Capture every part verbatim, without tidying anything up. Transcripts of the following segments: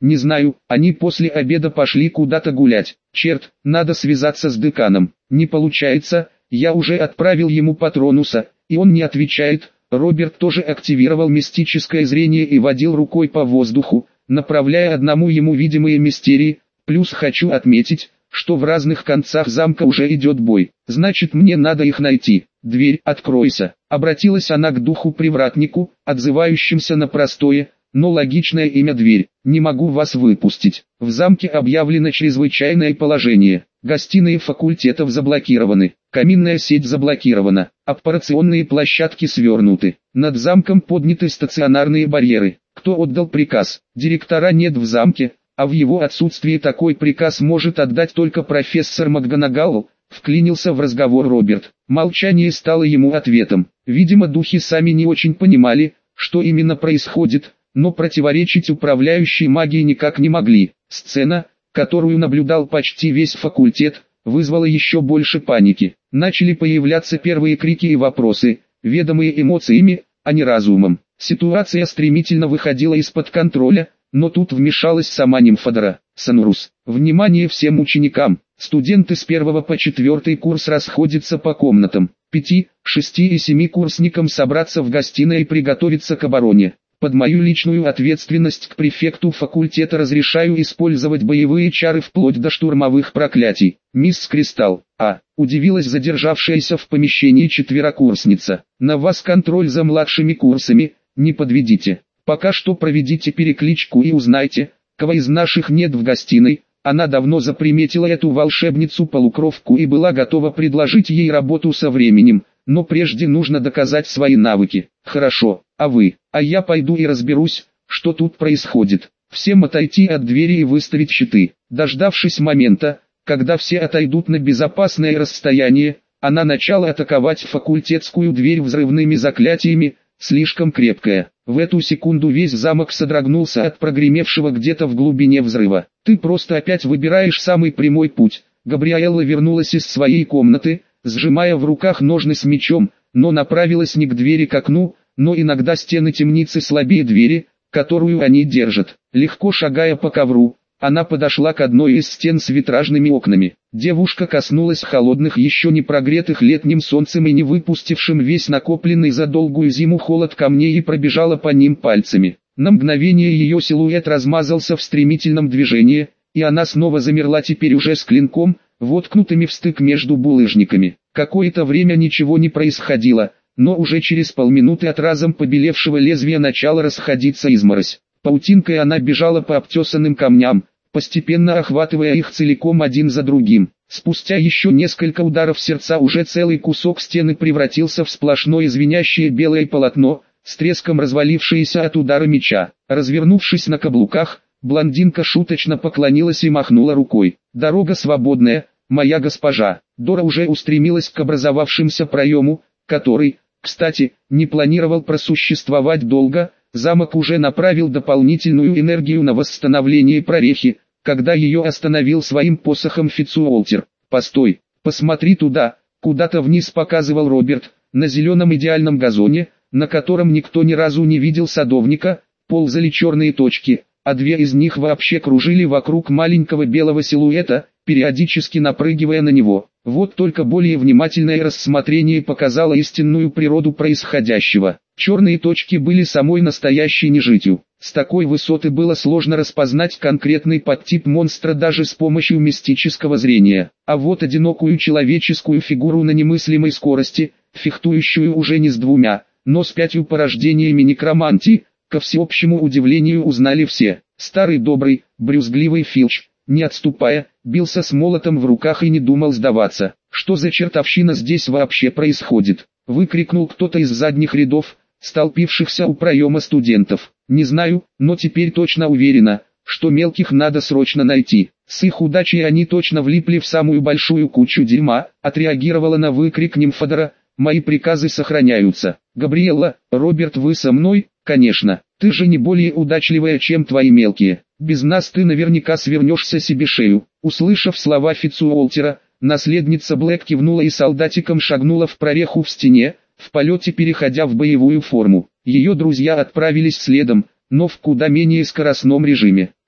Не знаю, они после обеда пошли куда-то гулять. Черт, надо связаться с деканом. Не получается, я уже отправил ему патронуса, и он не отвечает. Роберт тоже активировал мистическое зрение и водил рукой по воздуху, направляя одному ему видимые мистерии. Плюс хочу отметить, что в разных концах замка уже идет бой. Значит, мне надо их найти. Дверь, откройся. Обратилась она к духу-привратнику, отзывающимся на простое, но логичное имя дверь. Не могу вас выпустить. В замке объявлено чрезвычайное положение. Гостиные факультетов заблокированы. Каминная сеть заблокирована. Операционные площадки свернуты. Над замком подняты стационарные барьеры. Кто отдал приказ? Директора нет в замке, а в его отсутствии такой приказ может отдать только профессор МакГонагал. Вклинился в разговор Роберт. Молчание стало ему ответом. Видимо, духи сами не очень понимали, что именно происходит, но противоречить управляющей магии никак не могли. Сцена, которую наблюдал почти весь факультет, вызвала еще больше паники. Начали появляться первые крики и вопросы, ведомые эмоциями, а не разумом. Ситуация стремительно выходила из-под контроля, но тут вмешалась сама Нимфодора. Санрус. Внимание всем ученикам. Студенты с первого по четвертый курс расходятся по комнатам. Пяти, шести и семи курсникам собраться в гостиной и приготовиться к обороне. Под мою личную ответственность к префекту факультета разрешаю использовать боевые чары вплоть до штурмовых проклятий. Мисс Кристалл. А. Удивилась задержавшаяся в помещении четверокурсница. На вас контроль за младшими курсами, не подведите. Пока что проведите перекличку и узнайте, кого из наших нет в гостиной. Она давно заприметила эту волшебницу-полукровку и была готова предложить ей работу со временем, но прежде нужно доказать свои навыки. Хорошо, а вы? А я пойду и разберусь, что тут происходит. Всем отойти от двери и выставить щиты. Дождавшись момента, когда все отойдут на безопасное расстояние, она начала атаковать факультетскую дверь взрывными заклятиями, слишком крепкая. В эту секунду весь замок содрогнулся от прогремевшего где-то в глубине взрыва. «Ты просто опять выбираешь самый прямой путь». Габриэлла вернулась из своей комнаты, сжимая в руках ножны с мечом, но направилась не к двери к окну, но иногда стены темницы слабее двери, которую они держат. Легко шагая по ковру, она подошла к одной из стен с витражными окнами. Девушка коснулась холодных, еще не прогретых летним солнцем и не выпустившим весь накопленный за долгую зиму холод камней и пробежала по ним пальцами. На мгновение ее силуэт размазался в стремительном движении, и она снова замерла, теперь уже с клинком, воткнутыми в стык между булыжниками. Какое-то время ничего не происходило, но уже через полминуты от разом побелевшего лезвия начала расходиться изморозь. Паутинкой она бежала по обтесанным камням, постепенно охватывая их целиком один за другим. Спустя еще несколько ударов сердца уже целый кусок стены превратился в сплошное звенящее белое полотно, с треском развалившееся от удара меча. Развернувшись на каблуках, блондинка шуточно поклонилась и махнула рукой. «Дорога свободная, моя госпожа». Дора уже устремилась к образовавшимся проему, который, кстати, не планировал просуществовать долго. Замок уже направил дополнительную энергию на восстановление прорехи, когда ее остановил своим посохом Фицуолтер. «Постой, посмотри туда», куда-то вниз показывал Роберт, на зеленом идеальном газоне, на котором никто ни разу не видел садовника, ползали черные точки, а две из них вообще кружили вокруг маленького белого силуэта, периодически напрыгивая на него. Вот только более внимательное рассмотрение показало истинную природу происходящего. Черные точки были самой настоящей нежитью. С такой высоты было сложно распознать конкретный подтип монстра даже с помощью мистического зрения. А вот одинокую человеческую фигуру на немыслимой скорости, фехтующую уже не с двумя, но с пятью порождениями некромантии, ко всеобщему удивлению узнали все. Старый добрый, брюзгливый Филч, не отступая, бился с молотом в руках и не думал сдаваться. «Что за чертовщина здесь вообще происходит?» — выкрикнул кто-то из задних рядов, столпившихся у проема студентов. «Не знаю, но теперь точно уверена, что мелких надо срочно найти. С их удачей они точно влипли в самую большую кучу дерьма», — отреагировала на выкрик Нимфодора. «Мои приказы сохраняются». «Габриэлла, Роберт, вы со мной?» «Конечно, ты же не более удачливая, чем твои мелкие. Без нас ты наверняка свернешься себе шею». Услышав слова Фицуолтера, наследница Блэк кивнула и солдатиком шагнула в прореху в стене, в полете переходя в боевую форму. Ее друзья отправились следом, но в куда менее скоростном режиме.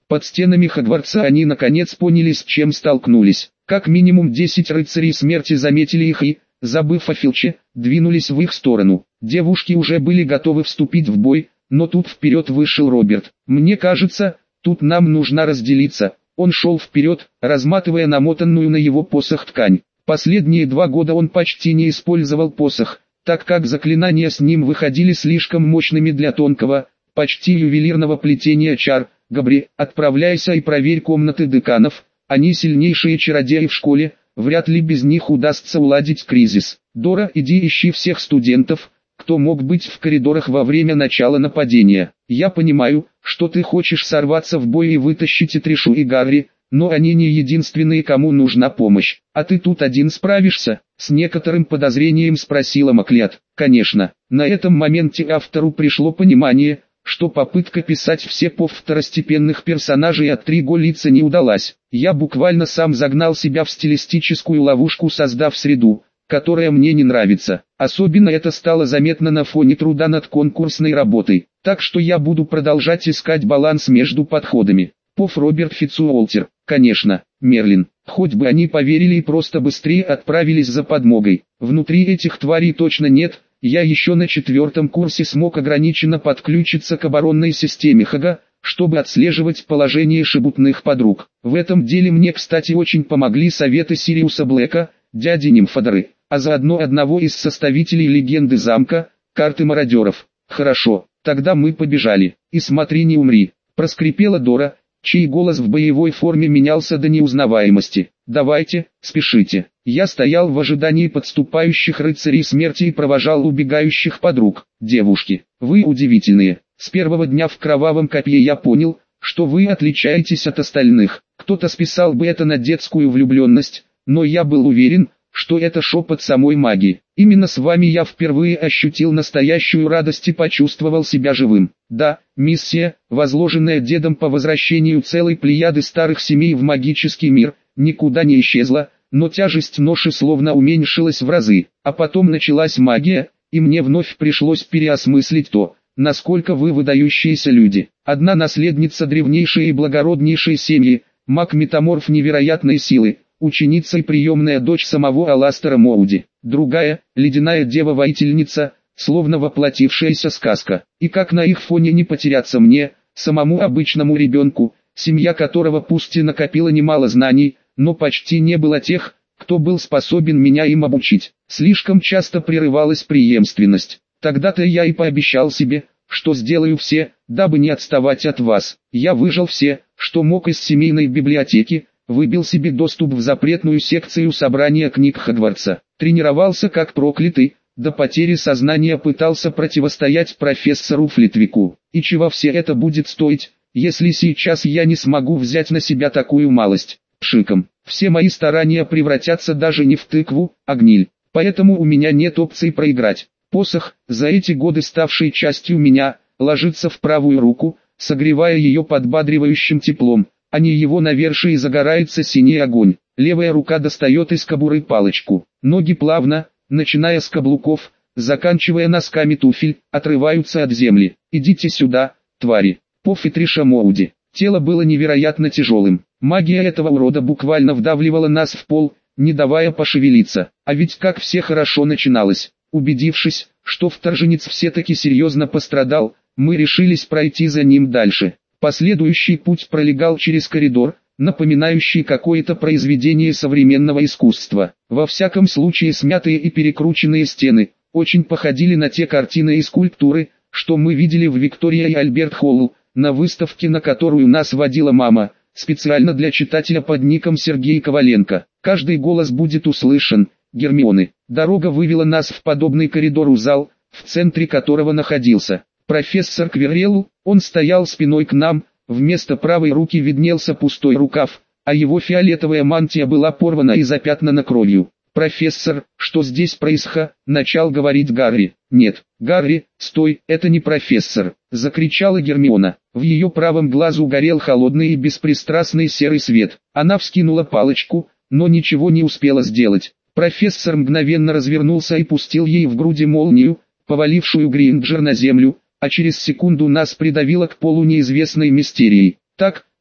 Под стенами Хогвартса они наконец поняли, с чем столкнулись. Как минимум десять рыцарей смерти заметили их и, забыв о Филче, двинулись в их сторону. Девушки уже были готовы вступить в бой, но тут вперед вышел Роберт. «Мне кажется, тут нам нужно разделиться». Он шел вперед, разматывая намотанную на его посох ткань. Последние два года он почти не использовал посох, так как заклинания с ним выходили слишком мощными для тонкого, почти ювелирного плетения чар. «Габри, отправляйся и проверь комнаты деканов, они сильнейшие чародеи в школе, вряд ли без них удастся уладить кризис. Дора, иди ищи всех студентов, кто мог быть в коридорах во время начала нападения. Я понимаю, что ты хочешь сорваться в бой и вытащить и Тришу и Гарри, но они не единственные, кому нужна помощь. А ты тут один справишься?» С некоторым подозрением спросила Маклет. Конечно, на этом моменте автору пришло понимание, что попытка писать все по второстепенных персонажей от Триго лица не удалась. Я буквально сам загнал себя в стилистическую ловушку, создав среду, которая мне не нравится. Особенно это стало заметно на фоне труда над конкурсной работой. Так что я буду продолжать искать баланс между подходами. Поф Роберт Фицуолтер, конечно, Мерлин. Хоть бы они поверили и просто быстрее отправились за подмогой. Внутри этих тварей точно нет. Я еще на четвертом курсе смог ограниченно подключиться к оборонной системе Хага, чтобы отслеживать положение шебутных подруг. В этом деле мне, кстати, очень помогли советы Сириуса Блэка, дяди Нимфодоры, а заодно одного из составителей легенды замка, карты мародеров. «Хорошо, тогда мы побежали. И смотри, не умри», — проскрипела Дора, чей голос в боевой форме менялся до неузнаваемости. «Давайте, спешите». Я стоял в ожидании подступающих рыцарей смерти и провожал убегающих подруг. «Девушки, вы удивительные. С первого дня в Кровавом Копье я понял, что вы отличаетесь от остальных. Кто-то списал бы это на детскую влюбленность, но я был уверен, что это шепот самой магии. Именно с вами я впервые ощутил настоящую радость и почувствовал себя живым. Да, миссия, возложенная дедом по возвращению целой плеяды старых семей в магический мир, никуда не исчезла, но тяжесть ноши словно уменьшилась в разы. А потом началась магия, и мне вновь пришлось переосмыслить то, насколько вы выдающиеся люди. Одна наследница древнейшей и благороднейшей семьи, маг-метаморф невероятной силы, ученица и приемная дочь самого Аластера Моуди. Другая, ледяная дева-воительница, словно воплотившаяся сказка. И как на их фоне не потеряться мне, самому обычному ребенку, семья которого пусть и накопила немало знаний, но почти не было тех, кто был способен меня им обучить. Слишком часто прерывалась преемственность. Тогда-то я и пообещал себе, что сделаю все, дабы не отставать от вас. Я выжал все, что мог из семейной библиотеки, выбил себе доступ в запретную секцию собрания книг Хогвартса. Тренировался как проклятый, до потери сознания пытался противостоять профессору Флитвику. И чего все это будет стоить, если сейчас я не смогу взять на себя такую малость? Пшиком. Все мои старания превратятся даже не в тыкву, а гниль. Поэтому у меня нет опции проиграть. Посох, за эти годы ставший частью меня, ложится в правую руку, согревая ее подбадривающим теплом, а не его навершие загорается синий огонь. Левая рука достает из кобуры палочку. Ноги плавно, начиная с каблуков, заканчивая носками туфель, отрываются от земли. «Идите сюда, твари!» Поф и Триша Моуди. Тело было невероятно тяжелым. Магия этого урода буквально вдавливала нас в пол, не давая пошевелиться. А ведь как все хорошо начиналось. Убедившись, что вторженец все-таки серьезно пострадал, мы решились пройти за ним дальше. Последующий путь пролегал через коридор, напоминающий какое-то произведение современного искусства. Во всяком случае, смятые и перекрученные стены очень походили на те картины и скульптуры, что мы видели в Виктория и Альберт Холл, на выставке, на которую нас водила мама, специально для читателя под ником Сергей Коваленко. Каждый голос будет услышан. Гермионы. Дорога вывела нас в подобный коридору зал, в центре которого находился профессор Квиррелл. Он стоял спиной к нам, вместо правой руки виднелся пустой рукав, а его фиолетовая мантия была порвана и запятнана кровью. «Профессор, что здесь происходит?» — начал говорить Гарри. «Нет, Гарри, стой, это не профессор!» — закричала Гермиона. В ее правом глазу горел холодный и беспристрастный серый свет. Она вскинула палочку, но ничего не успела сделать. Профессор мгновенно развернулся и пустил ей в груди молнию, повалившую Гринджер на землю, а через секунду нас придавило к полу неизвестной мистерией. Так,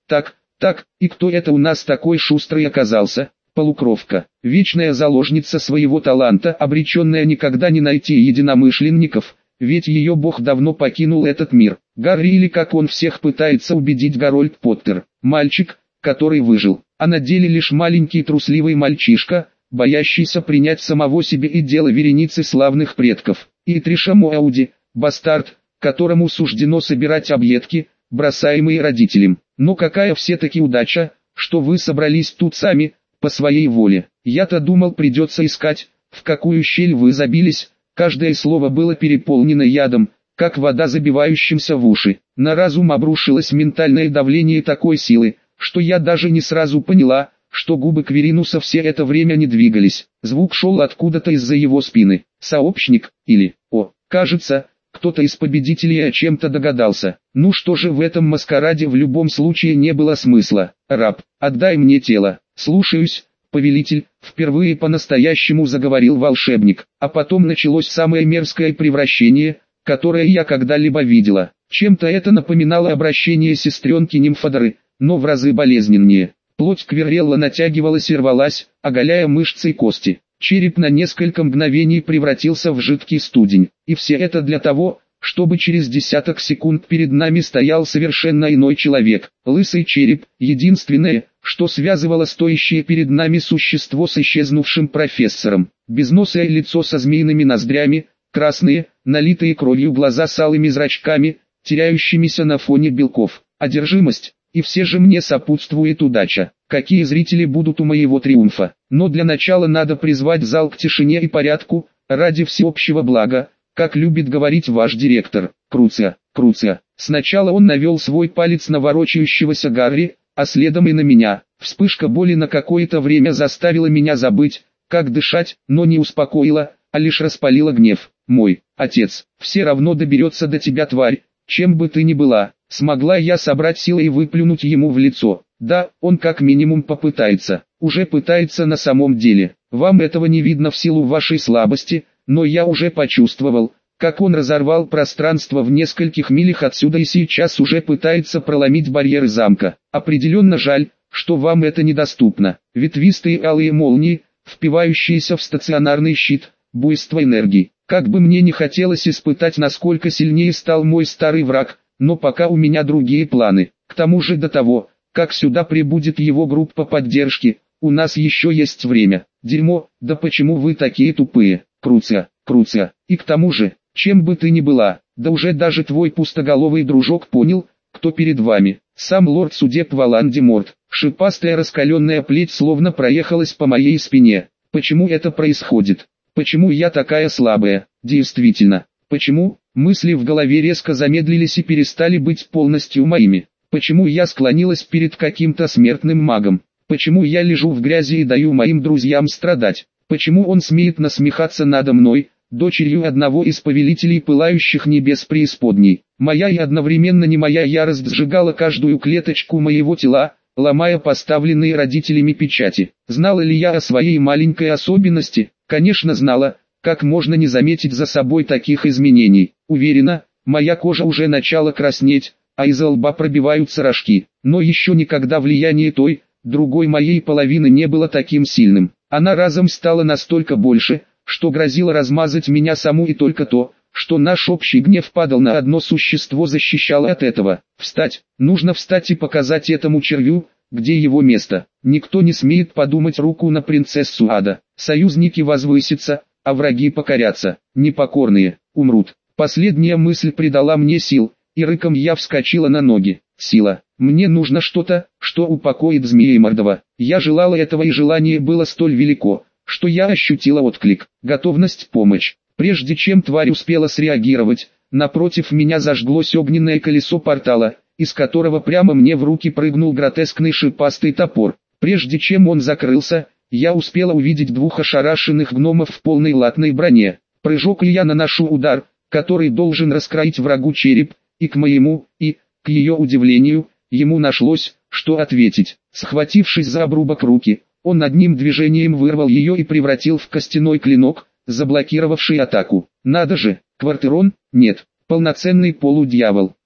Так, так, и кто это у нас такой шустрый оказался? Полукровка, вечная заложница своего таланта, обреченная никогда не найти единомышленников, ведь ее бог давно покинул этот мир. Гарри, или как он всех пытается убедить, Гарольд Поттер, мальчик, который выжил, а на деле лишь маленький трусливый мальчишка, боящийся принять самого себе и дело вереницы славных предков. И Триша Моауди, бастард, которому суждено собирать объедки, бросаемые родителям. Но какая все-таки удача, что вы собрались тут сами, по своей воле. Я-то думал, придется искать, в какую щель вы забились. Каждое слово было переполнено ядом, как вода, забивающимся в уши. На разум обрушилось ментальное давление такой силы, что я даже не сразу поняла, что губы Кверинуса все это время не двигались. Звук шел откуда-то из-за его спины. Сообщник, или, о, кажется, кто-то из победителей о чем-то догадался. Ну что же, в этом маскараде в любом случае не было смысла. Раб, отдай мне тело. Слушаюсь, повелитель, впервые по-настоящему заговорил волшебник. А потом началось самое мерзкое превращение, которое я когда-либо видела. Чем-то это напоминало обращение сестренки Нимфодоры, но в разы болезненнее. Плоть Кверелла натягивалась и рвалась, оголяя мышцы и кости. Череп на несколько мгновений превратился в жидкий студень. И все это для того, чтобы через десяток секунд перед нами стоял совершенно иной человек. Лысый череп, единственное, что связывало стоящее перед нами существо с исчезнувшим профессором. Безносое лицо со змеиными ноздрями, красные, налитые кровью глаза с алыми зрачками, теряющимися на фоне белков. Одержимость. И все же мне сопутствует удача. Какие зрители будут у моего триумфа. Но для начала надо призвать зал к тишине и порядку, ради всеобщего блага, как любит говорить ваш директор. Круция, Круция. Сначала он навел свой палец на ворочающегося Гарри, а следом и на меня. Вспышка боли на какое-то время заставила меня забыть, как дышать, но не успокоила, а лишь распалила гнев. Мой отец все равно доберется до тебя, тварь, чем бы ты ни была. Смогла я собрать силы и выплюнуть ему в лицо. Да, он как минимум попытается. Уже пытается на самом деле. Вам этого не видно в силу вашей слабости, но я уже почувствовал, как он разорвал пространство в нескольких милях отсюда и сейчас уже пытается проломить барьеры замка. Определенно жаль, что вам это недоступно. Ветвистые алые молнии, впивающиеся в стационарный щит, буйство энергии. Как бы мне не хотелось испытать, насколько сильнее стал мой старый враг, но пока у меня другие планы. К тому же до того, как сюда прибудет его группа поддержки, у нас еще есть время. Дерьмо, да почему вы такие тупые? Круция, Круция. И к тому же, чем бы ты ни была, да уже даже твой пустоголовый дружок понял, кто перед вами. Сам лорд судеб Волан-де-Морт. Шипастая раскаленная плеть словно проехалась по моей спине. Почему это происходит? Почему я такая слабая? Действительно, почему? Мысли в голове резко замедлились и перестали быть полностью моими. Почему я склонилась перед каким-то смертным магом? Почему я лежу в грязи и даю моим друзьям страдать? Почему он смеет насмехаться надо мной, дочерью одного из повелителей пылающих небес преисподней? Моя и одновременно не моя ярость сжигала каждую клеточку моего тела, ломая поставленные родителями печати. Знала ли я о своей маленькой особенности? Конечно знала. Как можно не заметить за собой таких изменений? Уверена, моя кожа уже начала краснеть, а из лба пробиваются рожки. Но еще никогда влияние той, другой моей половины не было таким сильным. Она разом стала настолько больше, что грозила размазать меня саму, и только то, что наш общий гнев падал на одно существо, защищало от этого. Встать, нужно встать и показать этому червю, где его место. Никто не смеет подумать руку на принцессу ада. Союзники возвысятся, а враги покорятся. Непокорные умрут. Последняя мысль придала мне сил, и рыком я вскочила на ноги. Сила. Мне нужно что-то, что упокоит Змеемордова. Я желала этого, и желание было столь велико, что я ощутила отклик, готовность помочь. Прежде чем тварь успела среагировать, напротив меня зажглось огненное колесо портала, из которого прямо мне в руки прыгнул гротескный шипастый топор. Прежде чем он закрылся, я успела увидеть двух ошарашенных гномов в полной латной броне. Прыжок, и я наношу удар, который должен раскроить врагу череп, и к моему, и, к ее удивлению, ему нашлось, что ответить. Схватившись за обрубок руки, он одним движением вырвал ее и превратил в костяной клинок, заблокировавший атаку. Надо же, Квартерон? Нет, полноценный полудьявол.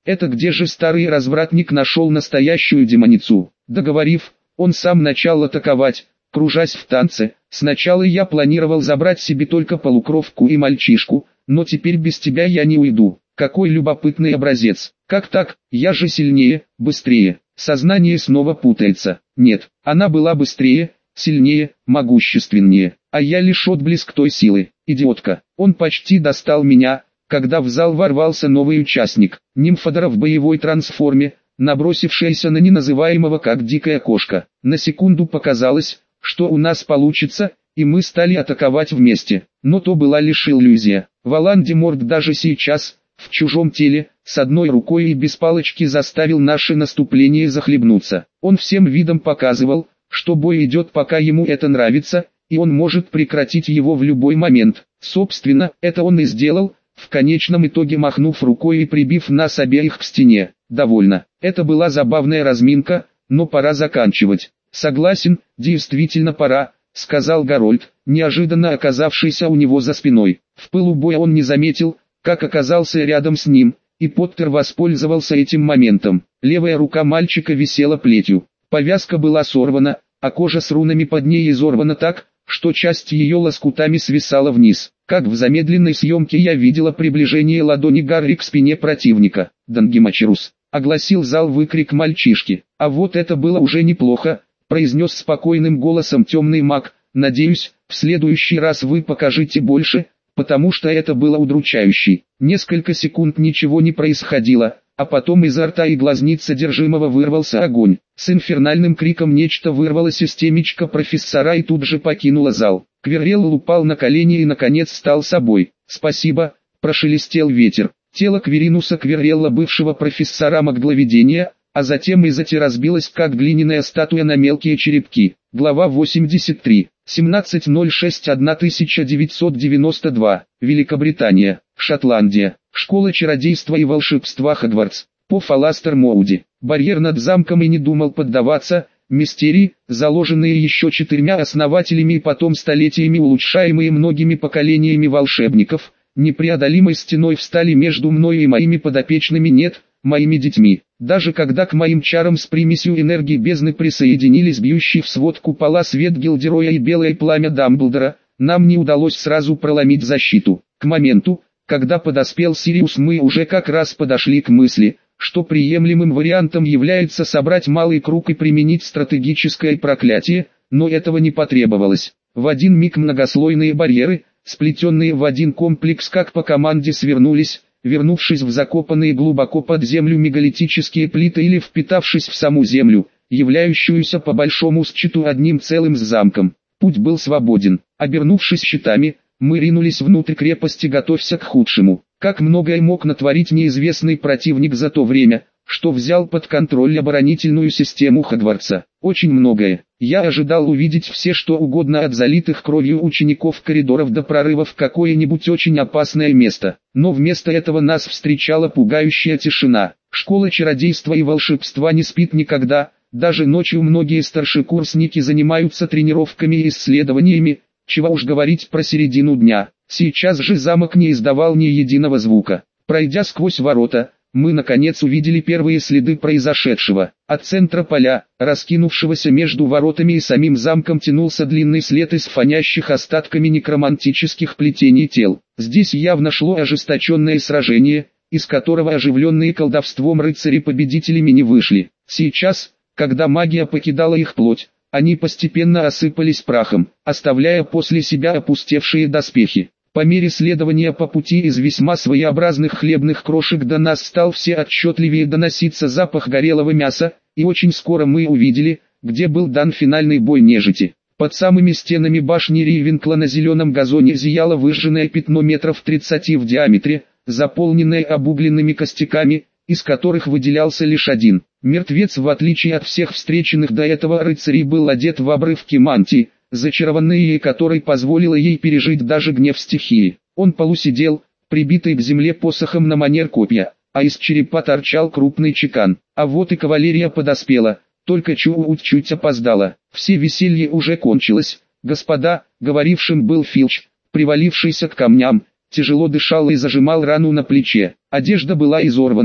Это где же старый развратник нашел настоящую демоницу? Договорив, он сам начал атаковать, кружась в танце. Сначала я планировал забрать себе только полукровку и мальчишку, но теперь без тебя я не уйду. Какой любопытный образец. Как так? Я же сильнее, быстрее. Сознание снова путается. Нет, она была быстрее, сильнее, могущественнее. А я лишь отблеск той силы. Идиотка. Он почти достал меня, когда в зал ворвался новый участник. Нимфодора в боевой трансформе, набросившаяся на неназываемого как дикая кошка. На секунду показалось, что у нас получится, и мы стали атаковать вместе. Но то была лишь иллюзия. Волан-де-Морт даже сейчас, в чужом теле, с одной рукой и без палочки заставил наше наступление захлебнуться. Он всем видом показывал, что бой идет пока ему это нравится, и он может прекратить его в любой момент. Собственно, это он и сделал, в конечном итоге махнув рукой и прибив нас обеих к стене. Довольно. Это была забавная разминка, но пора заканчивать. Согласен, действительно пора, сказал Гарольд, неожиданно оказавшийся у него за спиной. В пылу боя он не заметил, как оказался рядом с ним, и Поттер воспользовался этим моментом. Левая рука мальчика висела плетью. Повязка была сорвана, а кожа с рунами под ней изорвана так, что часть ее лоскутами свисала вниз. Как в замедленной съемке я видела приближение ладони Гарри к спине противника. «Дангемачерус!» — огласил зал выкрик мальчишки. «А вот это было уже неплохо», — произнес спокойным голосом темный маг. «Надеюсь, в следующий раз вы покажете больше, потому что это было удручающе». Несколько секунд ничего не происходило, а потом изо рта и глазниц содержимого вырвался огонь. С инфернальным криком нечто вырвалось из темечка профессора и тут же покинуло зал. Квиррелл упал на колени и наконец стал собой. «Спасибо», — прошелестел ветер. Тело Квиринуса Квиррелла, бывшего профессора магловедения, а затем и зати разбилось как глиняная статуя на мелкие черепки. Глава восемьдесят три. семнадцатое ноль шестое тысяча девятьсот девяносто два. Великобритания, Шотландия. Школа чародейства и волшебства Хогвартс. По Фаластер Моуди. Барьер над замком и не думал поддаваться. Мистерии, заложенные еще четырьмя основателями и потом столетиями улучшаемые многими поколениями волшебников, непреодолимой стеной встали между мной и моими подопечными, нет, моими детьми. Даже когда к моим чарам с примесью энергии бездны присоединились бьющий в свод купола свет Гилдероя и белое пламя Дамблдора, нам не удалось сразу проломить защиту. К моменту, когда подоспел Сириус, мы уже как раз подошли к мысли, что приемлемым вариантом является собрать малый круг и применить стратегическое проклятие, но этого не потребовалось. В один миг многослойные барьеры, сплетенные в один комплекс как по команде, свернулись, вернувшись в закопанные глубоко под землю мегалитические плиты или впитавшись в саму землю, являющуюся по большому счету одним целым с замком. Путь был свободен. Обернувшись щитами, мы ринулись внутрь крепости, готовься к худшему. Как многое мог натворить неизвестный противник за то время, что взял под контроль оборонительную систему Хогвартса. Очень многое. Я ожидал увидеть все что угодно, от залитых кровью учеников коридоров до прорыва в какое-нибудь очень опасное место. Но вместо этого нас встречала пугающая тишина. Школа чародейства и волшебства не спит никогда. Даже ночью многие старшекурсники занимаются тренировками и исследованиями, чего уж говорить про середину дня. Сейчас же замок не издавал ни единого звука. Пройдя сквозь ворота, мы наконец увидели первые следы произошедшего. От центра поля, раскинувшегося между воротами и самим замком, тянулся длинный след из фонящих остатками некромантических плетений тел. Здесь явно шло ожесточенное сражение, из которого оживленные колдовством рыцари победителями не вышли. Сейчас, когда магия покидала их плоть, они постепенно осыпались прахом, оставляя после себя опустевшие доспехи. По мере следования по пути из весьма своеобразных хлебных крошек до нас стал все отчетливее доноситься запах горелого мяса, и очень скоро мы увидели, где был дан финальный бой нежити. Под самыми стенами башни Ривенкла на зеленом газоне зияло выжженное пятно метров тридцати в диаметре, заполненное обугленными костяками, из которых выделялся лишь один. Мертвец, в отличие от всех встреченных до этого рыцарей, был одет в обрывки мантии, зачарованная ей которой позволила ей пережить даже гнев стихии. Он полусидел, прибитый к земле посохом на манер копья, а из черепа торчал крупный чекан. А вот и кавалерия подоспела, только чуть чуть опоздала. Все веселье уже кончилось. «Господа», — говорившим был Филч, привалившийся к камням, тяжело дышал и зажимал рану на плече. Одежда была изорвана,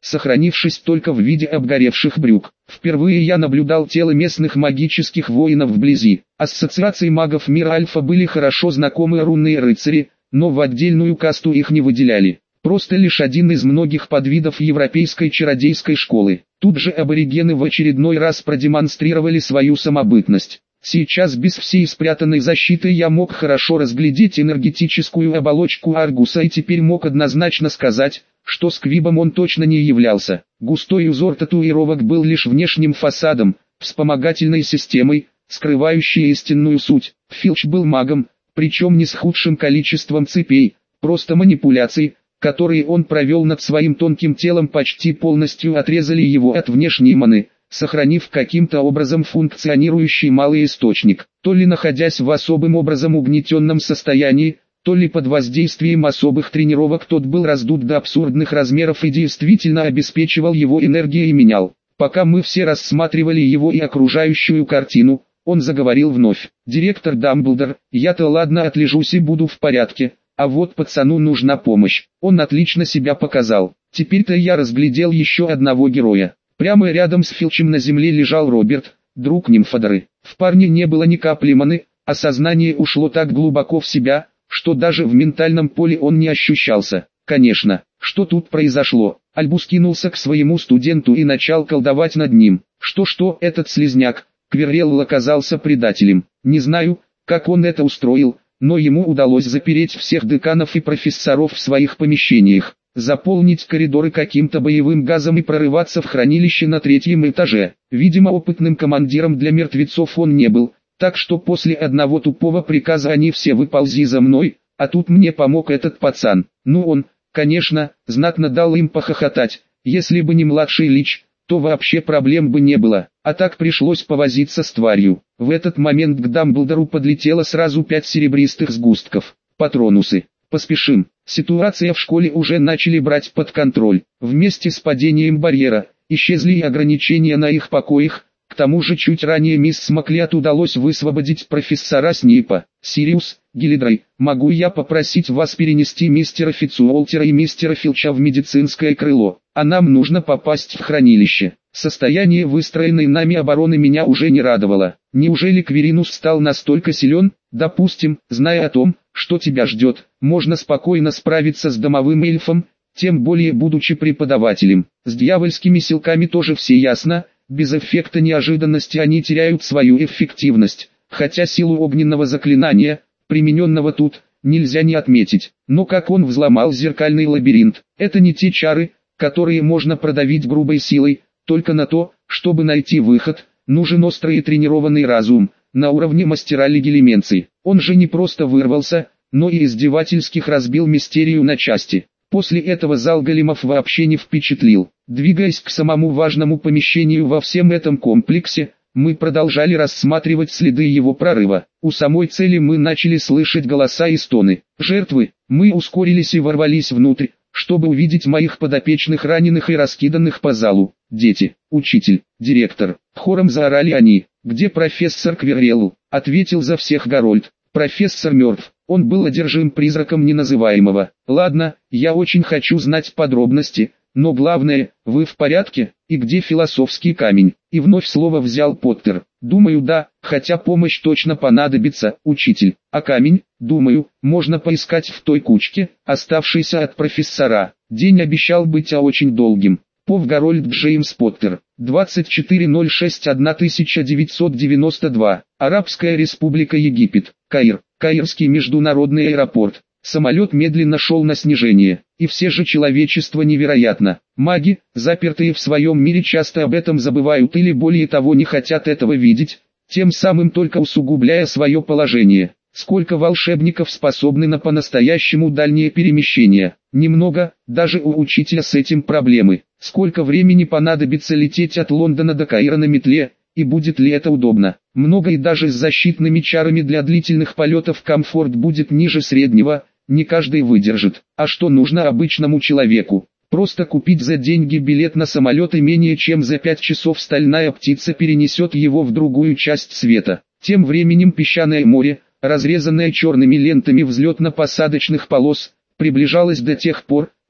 сохранившись только в виде обгоревших брюк. Впервые я наблюдал тело местных магических воинов вблизи. Ассоциации магов мира Альфа были хорошо знакомы рунные рыцари, но в отдельную касту их не выделяли. Просто лишь один из многих подвидов европейской чародейской школы. Тут же аборигены в очередной раз продемонстрировали свою самобытность. Сейчас без всей спрятанной защиты я мог хорошо разглядеть энергетическую оболочку Аргуса и теперь мог однозначно сказать, что сквибом он точно не являлся. Густой узор татуировок был лишь внешним фасадом, вспомогательной системой, скрывающей истинную суть. Филч был магом, причем не с худшим количеством цепей, просто манипуляций, которые он провел над своим тонким телом, почти полностью отрезали его от внешней маны, сохранив каким-то образом функционирующий малый источник. То ли находясь в особым образом угнетенном состоянии, то ли под воздействием особых тренировок тот был раздут до абсурдных размеров и действительно обеспечивал его энергией и менял. Пока мы все рассматривали его и окружающую картину, он заговорил вновь. «Директор Дамблдор, я-то ладно отлежусь и буду в порядке, а вот пацану нужна помощь. Он отлично себя показал. Теперь-то я разглядел еще одного героя. Прямо рядом с Филчем на земле лежал Роберт, друг Нимфодоры. В парне не было ни капли маны, а сознание ушло так глубоко в себя, что даже в ментальном поле он не ощущался. Конечно, что тут произошло? Альбус кинулся к своему студенту и начал колдовать над ним. Что-что, этот слизняк, Квиррелл, оказался предателем. Не знаю, как он это устроил, но ему удалось запереть всех деканов и профессоров в своих помещениях, заполнить коридоры каким-то боевым газом и прорываться в хранилище на третьем этаже. Видимо, опытным командиром для мертвецов он не был, так что после одного тупого приказа они все выползи за мной, а тут мне помог этот пацан. Ну он, конечно, знатно дал им похохотать, если бы не младший Лич, то вообще проблем бы не было, а так пришлось повозиться с тварью. В этот момент к Дамблдору подлетело сразу пять серебристых сгустков. Патронусы. Поспешим. Ситуация в школе уже начали брать под контроль. Вместе с падением барьера, исчезли и ограничения на их покоях. К тому же чуть ранее мисс Смаклят удалось высвободить профессора Снейпа. Сириус, Гиллидрей, могу я попросить вас перенести мистера Фицуолтера и мистера Филча в медицинское крыло, а нам нужно попасть в хранилище. Состояние выстроенной нами обороны меня уже не радовало. Неужели Квиринус стал настолько силен? Допустим, зная о том, что тебя ждет, можно спокойно справиться с домовым эльфом, тем более будучи преподавателем. С дьявольскими силками тоже все ясно, без эффекта неожиданности они теряют свою эффективность, хотя силу огненного заклинания, примененного тут, нельзя не отметить. Но как он взломал зеркальный лабиринт, это не те чары, которые можно продавить грубой силой, только на то, чтобы найти выход, нужен острый и тренированный разум, на уровне мастера легилименции. Он же не просто вырвался, но и издевательских разбил мистерию на части. После этого зал големов вообще не впечатлил. Двигаясь к самому важному помещению во всем этом комплексе, мы продолжали рассматривать следы его прорыва. У самой цели мы начали слышать голоса и стоны. Жертвы. Мы ускорились и ворвались внутрь, чтобы увидеть моих подопечных раненых и раскиданных по залу. «Дети, учитель, директор», хором заорали они. «Где профессор Квиррелл?» — ответил за всех Гарольд. «Профессор мертв, он был одержим призраком неназываемого». «Ладно, я очень хочу знать подробности, но главное, вы в порядке, и где философский камень?» И вновь слово взял Поттер. «Думаю, да, хотя помощь точно понадобится, учитель. А камень, думаю, можно поискать в той кучке, оставшейся от профессора. День обещал быть а очень долгим». Пов Гарольд Джеймс Поттер. двадцать четыре ноль шесть тысяча девятьсот девяносто два. Арабская республика Египет. Каир. Каирский международный аэропорт. Самолет медленно шел на снижение. И все же человечество невероятно. Маги, запертые в своем мире, часто об этом забывают или более того не хотят этого видеть, тем самым только усугубляя свое положение. Сколько волшебников способны на по-настоящему дальние перемещения? Немного, даже у учителя с этим проблемы. Сколько времени понадобится лететь от Лондона до Каира на метле, и будет ли это удобно? Много, и даже с защитными чарами для длительных полетов комфорт будет ниже среднего, не каждый выдержит. А что нужно обычному человеку? Просто купить за деньги билет на самолет, и менее чем за пять часов стальная птица перенесет его в другую часть света. Тем временем песчаное море, разрезанное черными лентами взлетно-посадочных полос, приближалось до тех пор,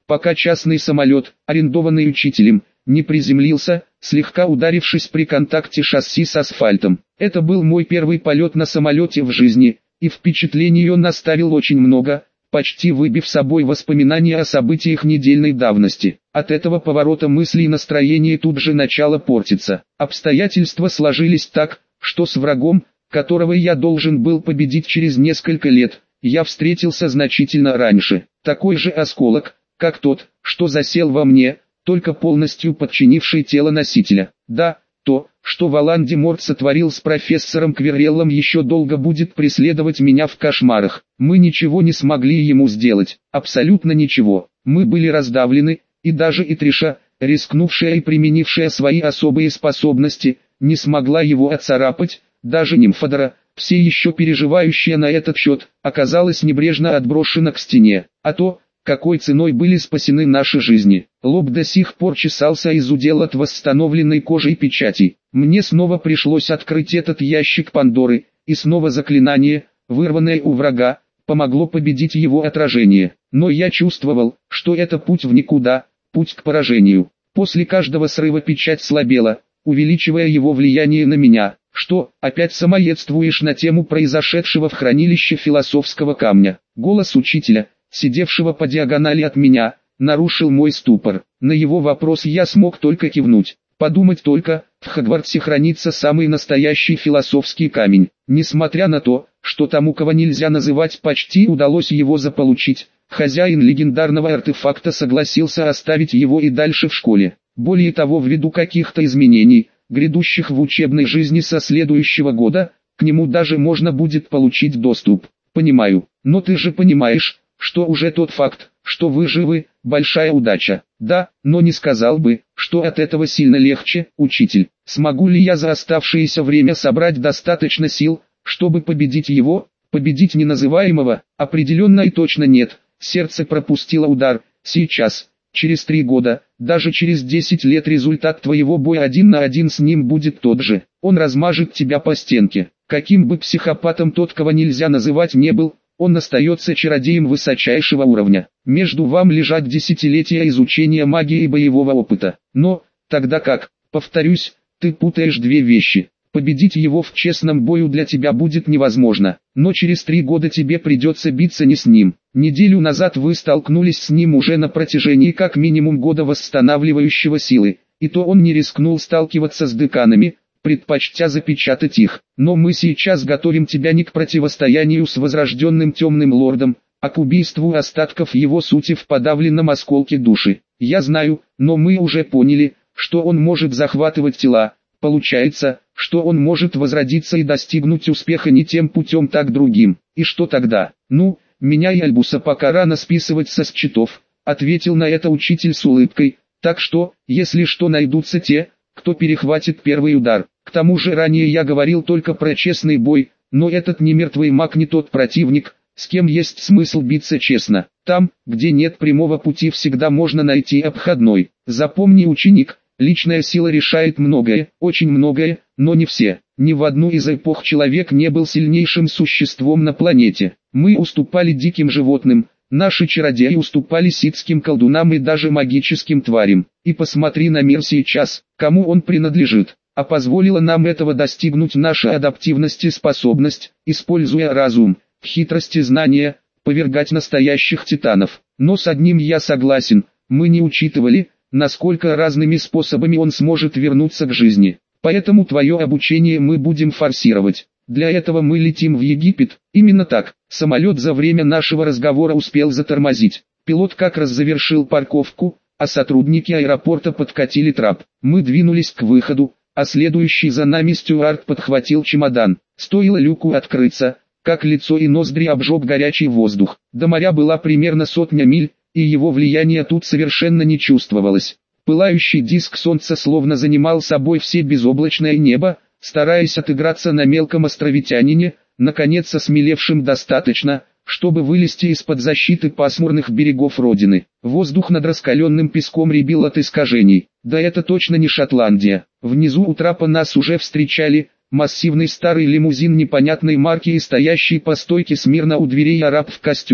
пока частный самолет, арендованный учителем, не приземлился, слегка ударившись при контакте шасси с асфальтом. Это был мой первый полет на самолете в жизни, и впечатлений он оставил очень много, почти выбив собой воспоминания о событиях недельной давности. От этого поворота мыслей и настроение тут же начало портиться. Обстоятельства сложились так, что с врагом, которого я должен был победить через несколько лет, я встретился значительно раньше. Такой же осколок, как тот, что засел во мне, только полностью подчинивший тело носителя. Да, то, что Волан-де-Морт сотворил с профессором Квирреллом, еще долго будет преследовать меня в кошмарах. Мы ничего не смогли ему сделать, абсолютно ничего. Мы были раздавлены, и даже Итриша, рискнувшая и применившая свои особые способности, не смогла его оцарапать. Даже Нимфодора, все еще переживающая на этот счет, оказалась небрежно отброшена к стене. А то, какой ценой были спасены наши жизни. Лоб до сих пор чесался и зудел от восстановленной кожей печати. Мне снова пришлось открыть этот ящик Пандоры, и снова заклинание, вырванное у врага, помогло победить его отражение. Но я чувствовал, что это путь в никуда, путь к поражению. После каждого срыва печать слабела, увеличивая его влияние на меня. Что, опять самоедствуешь на тему произошедшего в хранилище философского камня? Голос учителя, сидевшего по диагонали от меня, нарушил мой ступор. На его вопрос я смог только кивнуть. Подумать только, в Хогвартсе хранится самый настоящий философский камень. Несмотря на то, что тому, кого нельзя называть, почти удалось его заполучить, хозяин легендарного артефакта согласился оставить его и дальше в школе. Более того, ввиду каких-то изменений, грядущих в учебной жизни со следующего года, к нему даже можно будет получить доступ. Понимаю, но ты же понимаешь, что уже тот факт, что вы живы, большая удача. Да, но не сказал бы, что от этого сильно легче, учитель. Смогу ли я за оставшееся время собрать достаточно сил, чтобы победить его, победить неназываемого? Определенно и точно нет. Сердце пропустило удар. Сейчас, через три года, даже через десять лет результат твоего боя один на один с ним будет тот же. Он размажет тебя по стенке. Каким бы психопатом тот, кого нельзя называть, не был, он остается чародеем высочайшего уровня. Между вам лежат десятилетия изучения магии и боевого опыта. Но, тогда как, повторюсь, ты путаешь две вещи. Победить его в честном бою для тебя будет невозможно, но через три года тебе придется биться не с ним. Неделю назад вы столкнулись с ним уже на протяжении как минимум года восстанавливающего силы, и то он не рискнул сталкиваться с деканами, предпочтя запечатать их. Но мы сейчас готовим тебя не к противостоянию с возрожденным темным лордом, а к убийству остатков его сути в подавленном осколке души. Я знаю, но мы уже поняли, что он может захватывать тела. Получается, что он может возродиться и достигнуть успеха не тем путем, так другим. И что тогда? Ну, меня и Альбуса пока рано списывать со счетов, ответил на это учитель с улыбкой. Так что, если что, найдутся те, кто перехватит первый удар. К тому же ранее я говорил только про честный бой, но этот не мертвый маг не тот противник, с кем есть смысл биться честно. Там, где нет прямого пути, всегда можно найти обходной. Запомни, ученик, личная сила решает многое, очень многое, но не все. Ни в одну из эпох человек не был сильнейшим существом на планете. Мы уступали диким животным, наши чародеи уступали ситским колдунам и даже магическим тварям. И посмотри на мир сейчас, кому он принадлежит. А позволила нам этого достигнуть наша адаптивность и способность, используя разум, хитрость и знания, повергать настоящих титанов. Но с одним я согласен, мы не учитывали, насколько разными способами он сможет вернуться к жизни. Поэтому твое обучение мы будем форсировать. Для этого мы летим в Египет. Именно так. Самолет за время нашего разговора успел затормозить. Пилот как раз завершил парковку, а сотрудники аэропорта подкатили трап. Мы двинулись к выходу, а следующий за нами стюард подхватил чемодан. Стоило люку открыться, как лицо и ноздри обжег горячий воздух. До моря была примерно сотня миль, и его влияние тут совершенно не чувствовалось. Пылающий диск солнца словно занимал собой все безоблачное небо, стараясь отыграться на мелком островитянине, наконец осмелевшим достаточно, чтобы вылезти из-под защиты пасмурных берегов родины. Воздух над раскаленным песком рябил от искажений. Да это точно не Шотландия. Внизу у трапа нас уже встречали массивный старый лимузин непонятной марки и стоящий по стойке смирно у дверей араб в костюме.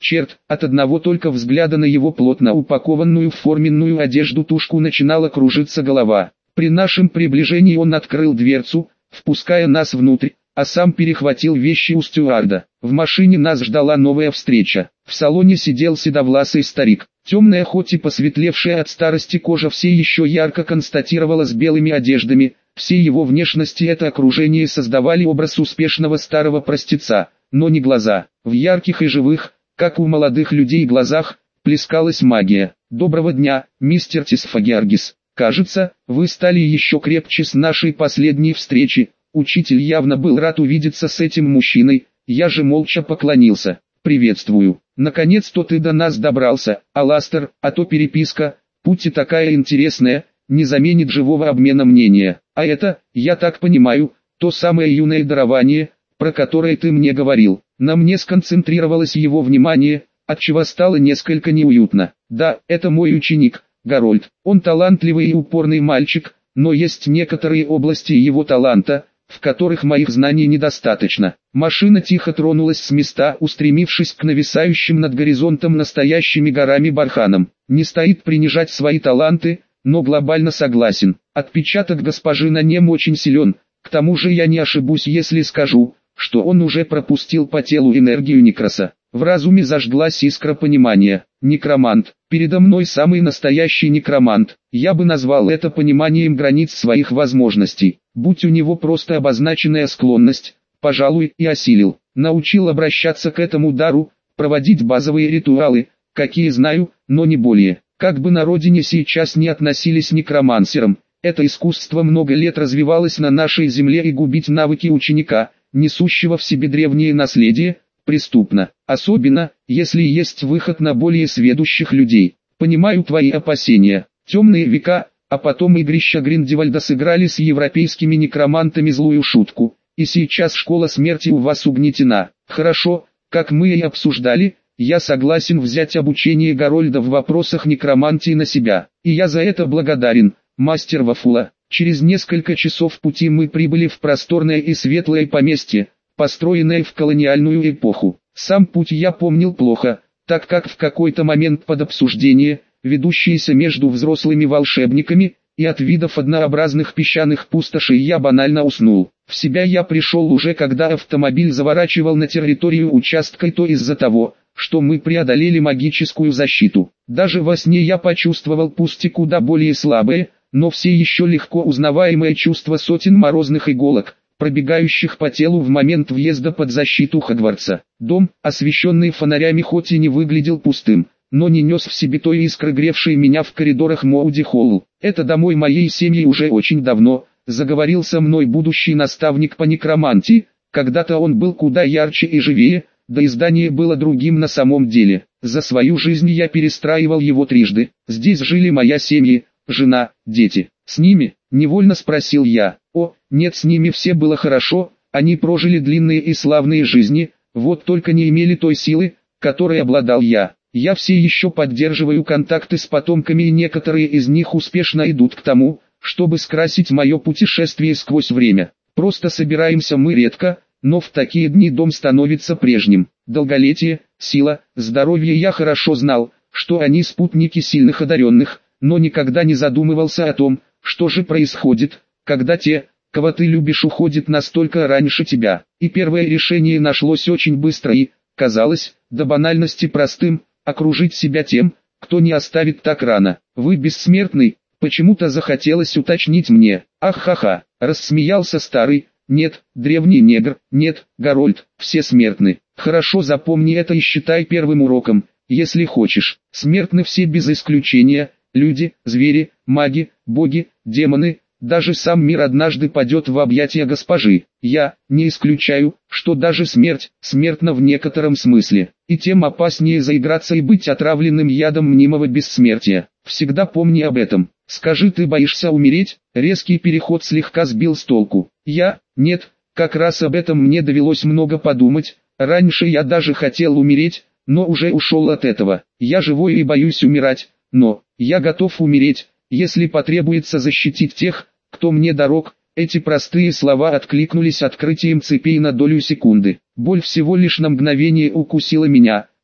Черт, от одного только взгляда на его плотно упакованную в форменную одежду тушку начинала кружиться голова. При нашем приближении он открыл дверцу, впуская нас внутрь, а сам перехватил вещи у стюарда. В машине нас ждала новая встреча. В салоне сидел седовласый старик. Темная, хоть и посветлевшая от старости кожа все еще ярко констатировала с белыми одеждами. Всей его внешности это окружение создавали образ успешного старого простеца, но не глаза. В ярких и живых, как у молодых людей глазах, плескалась магия. «Доброго дня, мистер Тисфагиаргис. Кажется, вы стали еще крепче с нашей последней встречи». Учитель явно был рад увидеться с этим мужчиной, я же молча поклонился. «Приветствую. Наконец-то ты до нас добрался, Аластер, а то переписка, путь и такая интересная, не заменит живого обмена мнения. А это, я так понимаю, то самое юное дарование, про которое ты мне говорил». На мне сконцентрировалось его внимание, отчего стало несколько неуютно. «Да, это мой ученик, Гарольд. Он талантливый и упорный мальчик, но есть некоторые области его таланта, в которых моих знаний недостаточно». Машина тихо тронулась с места, устремившись к нависающим над горизонтом настоящими горами барханам. Не стоит принижать свои таланты, но глобально согласен. Отпечаток госпожи на нем очень силен, к тому же я не ошибусь, если скажу, что он уже пропустил по телу энергию некроса. В разуме зажглась искра понимания. Некромант. Передо мной самый настоящий некромант. Я бы назвал это пониманием границ своих возможностей. Будь у него просто обозначенная склонность, пожалуй, и осилил. Научил обращаться к этому дару, проводить базовые ритуалы, какие знаю, но не более. Как бы на родине сейчас не относились к некромансерам, это искусство много лет развивалось на нашей земле, и губить навыки ученика, несущего в себе древнее наследие, преступно. Особенно, если есть выход на более сведущих людей. Понимаю твои опасения. Темные века, а потом игрища Гриндевальда сыграли с европейскими некромантами злую шутку. И сейчас школа смерти у вас угнетена. Хорошо, как мы и обсуждали, я согласен взять обучение Гарольда в вопросах некромантии на себя. И я за это благодарен, мастер Вафула. Через несколько часов пути мы прибыли в просторное и светлое поместье, построенное в колониальную эпоху. Сам путь я помнил плохо, так как в какой-то момент под обсуждение, ведущееся между взрослыми волшебниками, и от видов однообразных песчаных пустошей я банально уснул. В себя я пришел уже когда автомобиль заворачивал на территорию участка, и то из-за того, что мы преодолели магическую защиту. Даже во сне я почувствовал пусть и куда более слабое, но все еще легко узнаваемое чувство сотен морозных иголок, пробегающих по телу в момент въезда под защиту Хогвартса. Дом, освещенный фонарями, хоть и не выглядел пустым, но не нес в себе той искры, гревшей меня в коридорах Моуди-Холл. «Это домой моей семьи уже очень давно», — заговорил со мной будущий наставник по некромантии. Когда-то он был куда ярче и живее, да и здание было другим на самом деле. За свою жизнь я перестраивал его трижды. Здесь жили моя семья, жена, дети. С ними? Невольно спросил я. О, нет, с ними все было хорошо, они прожили длинные и славные жизни, вот только не имели той силы, которой обладал я. Я все еще поддерживаю контакты с потомками, и некоторые из них успешно идут к тому, чтобы скрасить мое путешествие сквозь время. Просто собираемся мы редко, но в такие дни дом становится прежним. Долголетие, сила, здоровье. Я хорошо знал, что они спутники сильных одаренных, но никогда не задумывался о том, что же происходит, когда те, кого ты любишь, уходят настолько раньше тебя. И первое решение нашлось очень быстро и, казалось, до банальности простым: окружить себя тем, кто не оставит так рано. Вы бессмертный? Почему-то захотелось уточнить мне. Ах-ха-ха, рассмеялся старый. Нет, древний негр, нет, Гарольд, все смертны. Хорошо, запомни это и считай первым уроком, если хочешь. Смертны все без исключения, люди, звери, маги, боги, демоны, даже сам мир однажды падет в объятия госпожи. Я не исключаю, что даже смерть смертна в некотором смысле, и тем опаснее заиграться и быть отравленным ядом мнимого бессмертия. Всегда помни об этом. Скажи, ты боишься умереть? Резкий переход слегка сбил с толку. Я? Нет, как раз об этом мне довелось много подумать. Раньше я даже хотел умереть, но уже ушел от этого. Я живой и боюсь умирать, но я готов умереть, если потребуется защитить тех, кто мне дорог. Эти простые слова откликнулись открытием цепей на долю секунды. Боль всего лишь на мгновение укусила меня,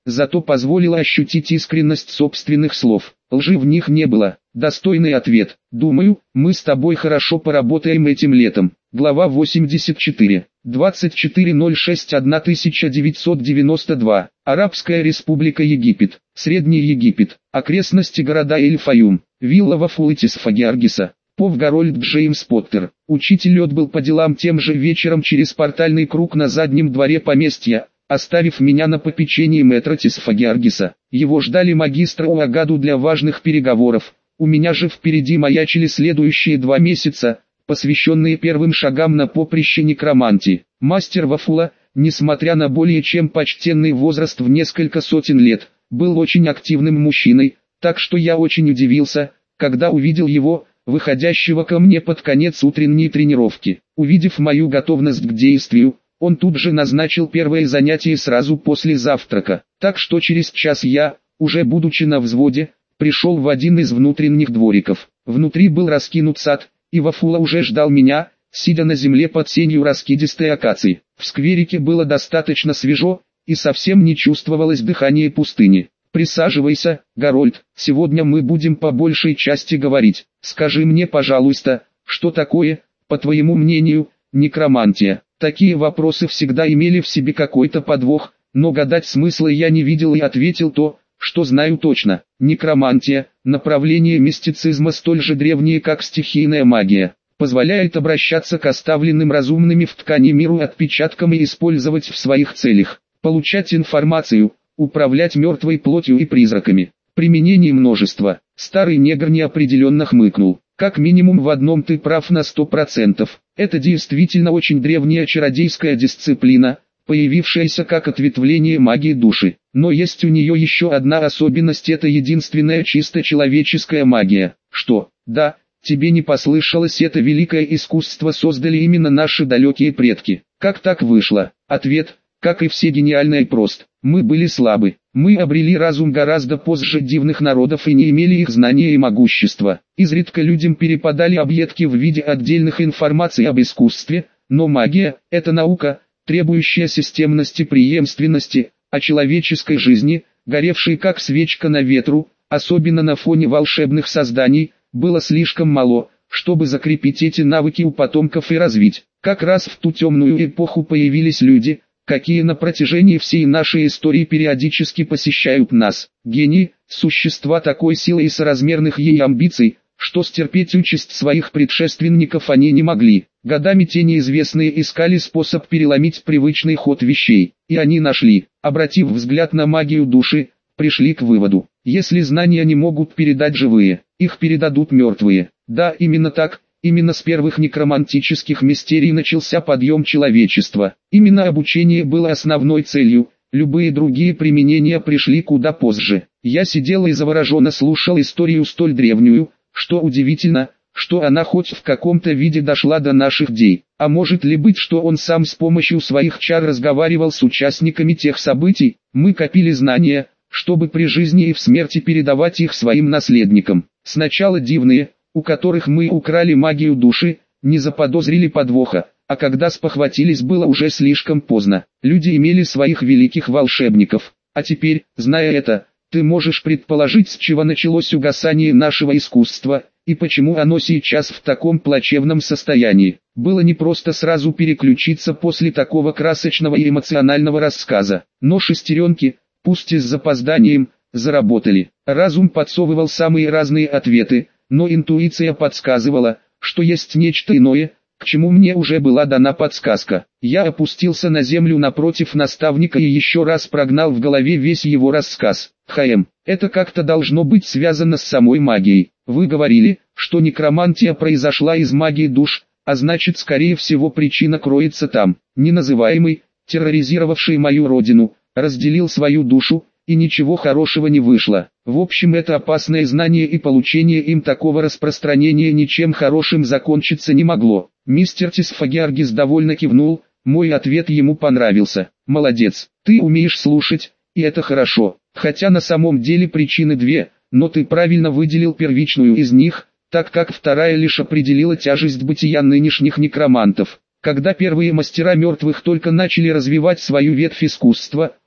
зато позволило ощутить искренность собственных слов. Лжи в них не было. Достойный ответ. Думаю, мы с тобой хорошо поработаем этим летом. Глава восемьдесят четыре. двадцать четыре ноль шесть тысяча девятьсот девяносто два. Арабская республика Египет. Средний Египет. Окрестности города Эль-Фаюм. Вилла Вафулытис Фагиаргиса. Пов Гарольд Джеймс Поттер. Учитель отбыл по делам тем же вечером через портальный круг на заднем дворе поместья, оставив меня на попечении мэтра Тисфагиаргиса. Его ждали магистра Уагаду для важных переговоров. У меня же впереди маячили следующие два месяца, посвященные первым шагам на поприще некромантии. Мастер Вафула, несмотря на более чем почтенный возраст в несколько сотен лет, был очень активным мужчиной, так что я очень удивился, когда увидел его, выходящего ко мне под конец утренней тренировки. Увидев мою готовность к действию, он тут же назначил первое занятие сразу после завтрака, так что через час я, уже будучи на взводе, пришел в один из внутренних двориков. Внутри был раскинут сад, и Вафула уже ждал меня, сидя на земле под сенью раскидистой акации. В скверике было достаточно свежо, и совсем не чувствовалось дыхание пустыни. «Присаживайся, Гарольд, сегодня мы будем по большей части говорить. Скажи мне, пожалуйста, что такое, по твоему мнению, некромантия?» Такие вопросы всегда имели в себе какой-то подвох, но гадать смысла я не видел и ответил то, что знаю точно. Некромантия, направление мистицизма столь же древнее как стихийная магия, позволяет обращаться к оставленным разумными в ткани миру отпечаткам и использовать в своих целях, получать информацию, управлять мертвой плотью и призраками. Применений множество. Старый негр неопределенно хмыкнул. Как минимум в одном ты прав на сто процентов. Это действительно очень древняя чародейская дисциплина, появившаяся как ответвление магии души. Но есть у нее еще одна особенность, это единственная чисто человеческая магия. Что? Да, тебе не послышалось, это великое искусство создали именно наши далекие предки. Как так вышло? Ответ, как и все, гениально и прост. Мы были слабы. Мы обрели разум гораздо позже дивных народов и не имели их знания и могущества. Изредка людям перепадали объедки в виде отдельных информаций об искусстве, но магия – это наука, требующая системности, преемственности, а человеческой жизни, горевшей как свечка на ветру, особенно на фоне волшебных созданий, было слишком мало, чтобы закрепить эти навыки у потомков и развить. Как раз в ту темную эпоху появились люди, какие на протяжении всей нашей истории периодически посещают нас. Гении, существа такой силы и соразмерных ей амбиций, что стерпеть участь своих предшественников они не могли. Годами те неизвестные искали способ переломить привычный ход вещей, и они нашли. Обратив взгляд на магию души, пришли к выводу: если знания не могут передать живые, их передадут мертвые. Да, именно так. Именно с первых некромантических мистерий начался подъем человечества. Именно обучение было основной целью, любые другие применения пришли куда позже. Я сидел и завороженно слушал историю столь древнюю, что удивительно, что она хоть в каком-то виде дошла до наших дней. А может ли быть, что он сам с помощью своих чар разговаривал с участниками тех событий? Мы копили знания, чтобы при жизни и в смерти передавать их своим наследникам. Сначала дивные, у которых мы украли магию души, не заподозрили подвоха, а когда спохватились, было уже слишком поздно. Люди имели своих великих волшебников, а теперь, зная это, ты можешь предположить, с чего началось угасание нашего искусства, и почему оно сейчас в таком плачевном состоянии. Было непросто сразу переключиться после такого красочного и эмоционального рассказа, но шестеренки, пусть и с запозданием, заработали. Разум подсовывал самые разные ответы, но интуиция подсказывала, что есть нечто иное, к чему мне уже была дана подсказка. Я опустился на землю напротив наставника и еще раз прогнал в голове весь его рассказ. Хаем, это как-то должно быть связано с самой магией. Вы говорили, что некромантия произошла из магии душ, а значит, скорее всего, причина кроется там. Неназываемый, терроризировавший мою родину, разделил свою душу, и ничего хорошего не вышло. В общем, это опасное знание, и получение им такого распространения ничем хорошим закончиться не могло. Мистер Тисфагиаргис довольно кивнул, мой ответ ему понравился. Молодец, ты умеешь слушать, и это хорошо. Хотя на самом деле причины две, но ты правильно выделил первичную из них, так как вторая лишь определила тяжесть бытия нынешних некромантов. Когда первые мастера мертвых только начали развивать свою ветвь искусства,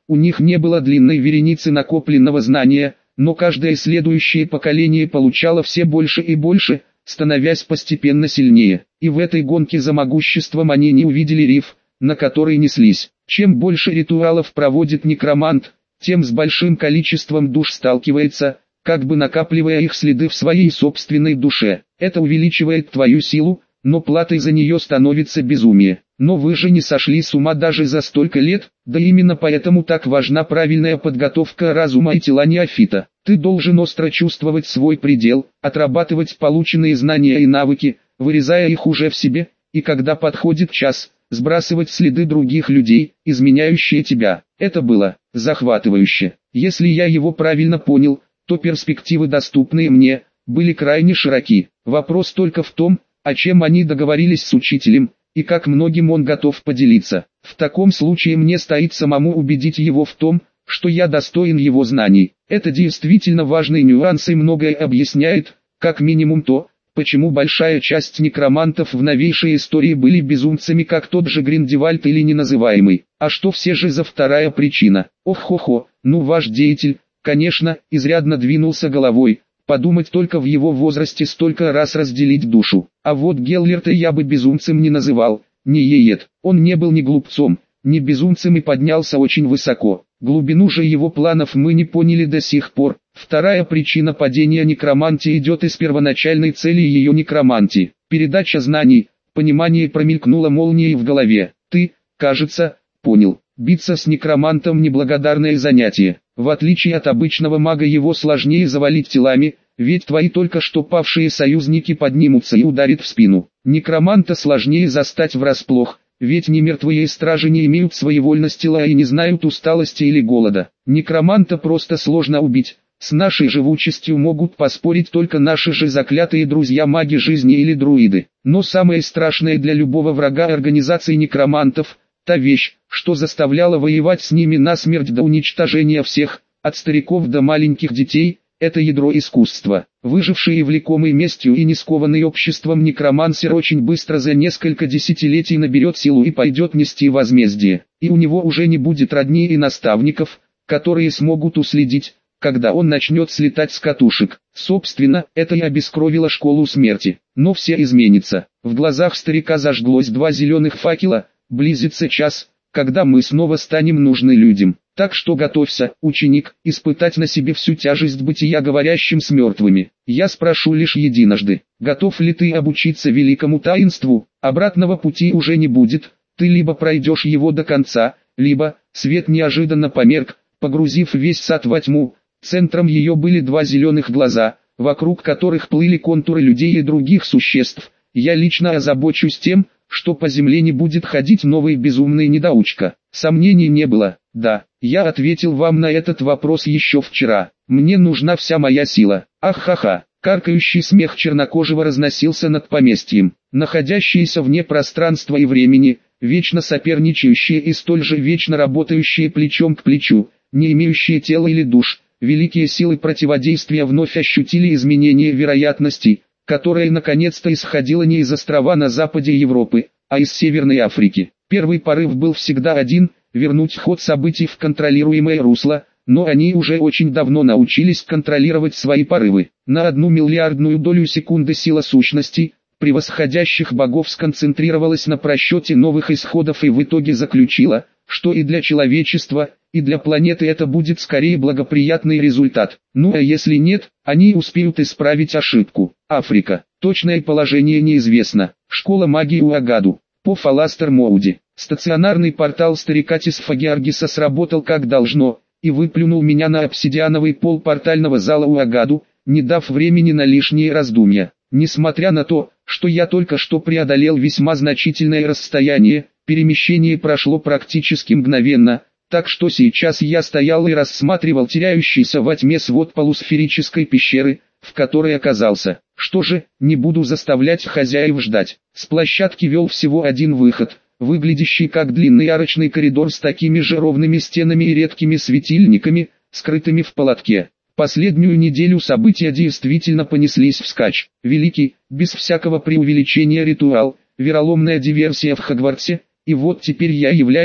у них не было длинной вереницы накопленного знания, но каждое следующее поколение получало все больше и больше, становясь постепенно сильнее. И в этой гонке за могуществом они не увидели риф, на который неслись. Чем больше ритуалов проводит некромант, тем с большим количеством душ сталкивается, как бы накапливая их следы в своей собственной душе. Это увеличивает твою силу, но платой за нее становится безумие. Но вы же не сошли с ума даже за столько лет, да именно поэтому так важна правильная подготовка разума и тела неофита. Ты должен остро чувствовать свой предел, отрабатывать полученные знания и навыки, вырезая их уже в себе, и когда подходит час, сбрасывать следы других людей, изменяющие тебя. Это было захватывающе. Если я его правильно понял, то перспективы, доступные мне, были крайне широки. Вопрос только в том, о чем они договорились с учителем, и как многим он готов поделиться. В таком случае мне стоит самому убедить его в том, что я достоин его знаний. Это действительно важный нюанс и многое объясняет, как минимум то, почему большая часть некромантов в новейшей истории были безумцами, как тот же Гриндевальд или неназываемый. А что все же за вторая причина? Ох-хо-хо, ну ваш деятель, конечно, изрядно двинулся головой. Подумать только, в его возрасте столько раз разделить душу. А вот Геллерта я бы безумцем не называл, не еет. Он не был ни глупцом, ни безумцем и поднялся очень высоко. Глубину же его планов мы не поняли до сих пор. Вторая причина падения некромантии идет из первоначальной цели ее некромантии. Передача знаний, понимание промелькнуло молнией в голове. Ты, кажется, понял. Биться с некромантом неблагодарное занятие. В отличие от обычного мага, его сложнее завалить телами, ведь твои только что павшие союзники поднимутся и ударят в спину. Некроманта сложнее застать врасплох, ведь немертвые стражи не имеют своевольности и не знают усталости или голода. Некроманта просто сложно убить. С нашей живучестью могут поспорить только наши же заклятые друзья маги жизни или друиды. Но самое страшное для любого врага организации некромантов – та вещь, что заставляла воевать с ними насмерть до уничтожения всех, от стариков до маленьких детей, это ядро искусства. Выживший и влекомый местью и не скованный обществом некромансер очень быстро за несколько десятилетий наберет силу и пойдет нести возмездие. И у него уже не будет родни и наставников, которые смогут уследить, когда он начнет слетать с катушек. Собственно, это и обескровило школу смерти. Но все изменится. В глазах старика зажглось два зеленых факела. Близится час, когда мы снова станем нужны людям. Так что готовься, ученик, испытать на себе всю тяжесть бытия говорящим с мертвыми. Я спрошу лишь единожды, готов ли ты обучиться великому таинству? Обратного пути уже не будет, ты либо пройдешь его до конца, либо, свет неожиданно померк, погрузив весь сад во тьму. Центром ее были два зеленых глаза, вокруг которых плыли контуры людей и других существ. Я лично озабочусь тем, что по земле не будет ходить новый безумный недоучка. Сомнений не было. Да, я ответил вам на этот вопрос еще вчера. Мне нужна вся моя сила. Ах-ха-ха. Каркающий смех чернокожего разносился над поместьем. Находящиеся вне пространства и времени, вечно соперничающие и столь же вечно работающие плечом к плечу, не имеющие тела или душ, великие силы противодействия вновь ощутили изменение вероятностей, которая наконец-то исходила не из острова на западе Европы, а из Северной Африки. Первый порыв был всегда один – вернуть ход событий в контролируемое русло, но они уже очень давно научились контролировать свои порывы. На одну миллиардную долю секунды сила сущностей, превосходящих богов, сконцентрировалась на просчете новых исходов и в итоге заключила, что и для человечества, и для планеты это будет скорее благоприятный результат. Ну а если нет, они успеют исправить ошибку. Африка. Точное положение неизвестно. Школа магии Уагаду. По Фаластер Моуди. Стационарный портал старика Тисфагиаргиса сработал как должно, и выплюнул меня на обсидиановый пол портального зала Уагаду, не дав времени на лишние раздумья. Несмотря на то, что я только что преодолел весьма значительное расстояние, перемещение прошло практически мгновенно, так что сейчас я стоял и рассматривал теряющийся во тьме свод полусферической пещеры, в которой оказался. Что же, не буду заставлять хозяев ждать. С площадки вел всего один выход, выглядящий как длинный арочный коридор с такими же ровными стенами и редкими светильниками, скрытыми в полотке. Последнюю неделю события действительно понеслись вскачь. Великий, без всякого преувеличения ритуал, вероломная диверсия в Хогвартсе, и вот теперь я являюсь,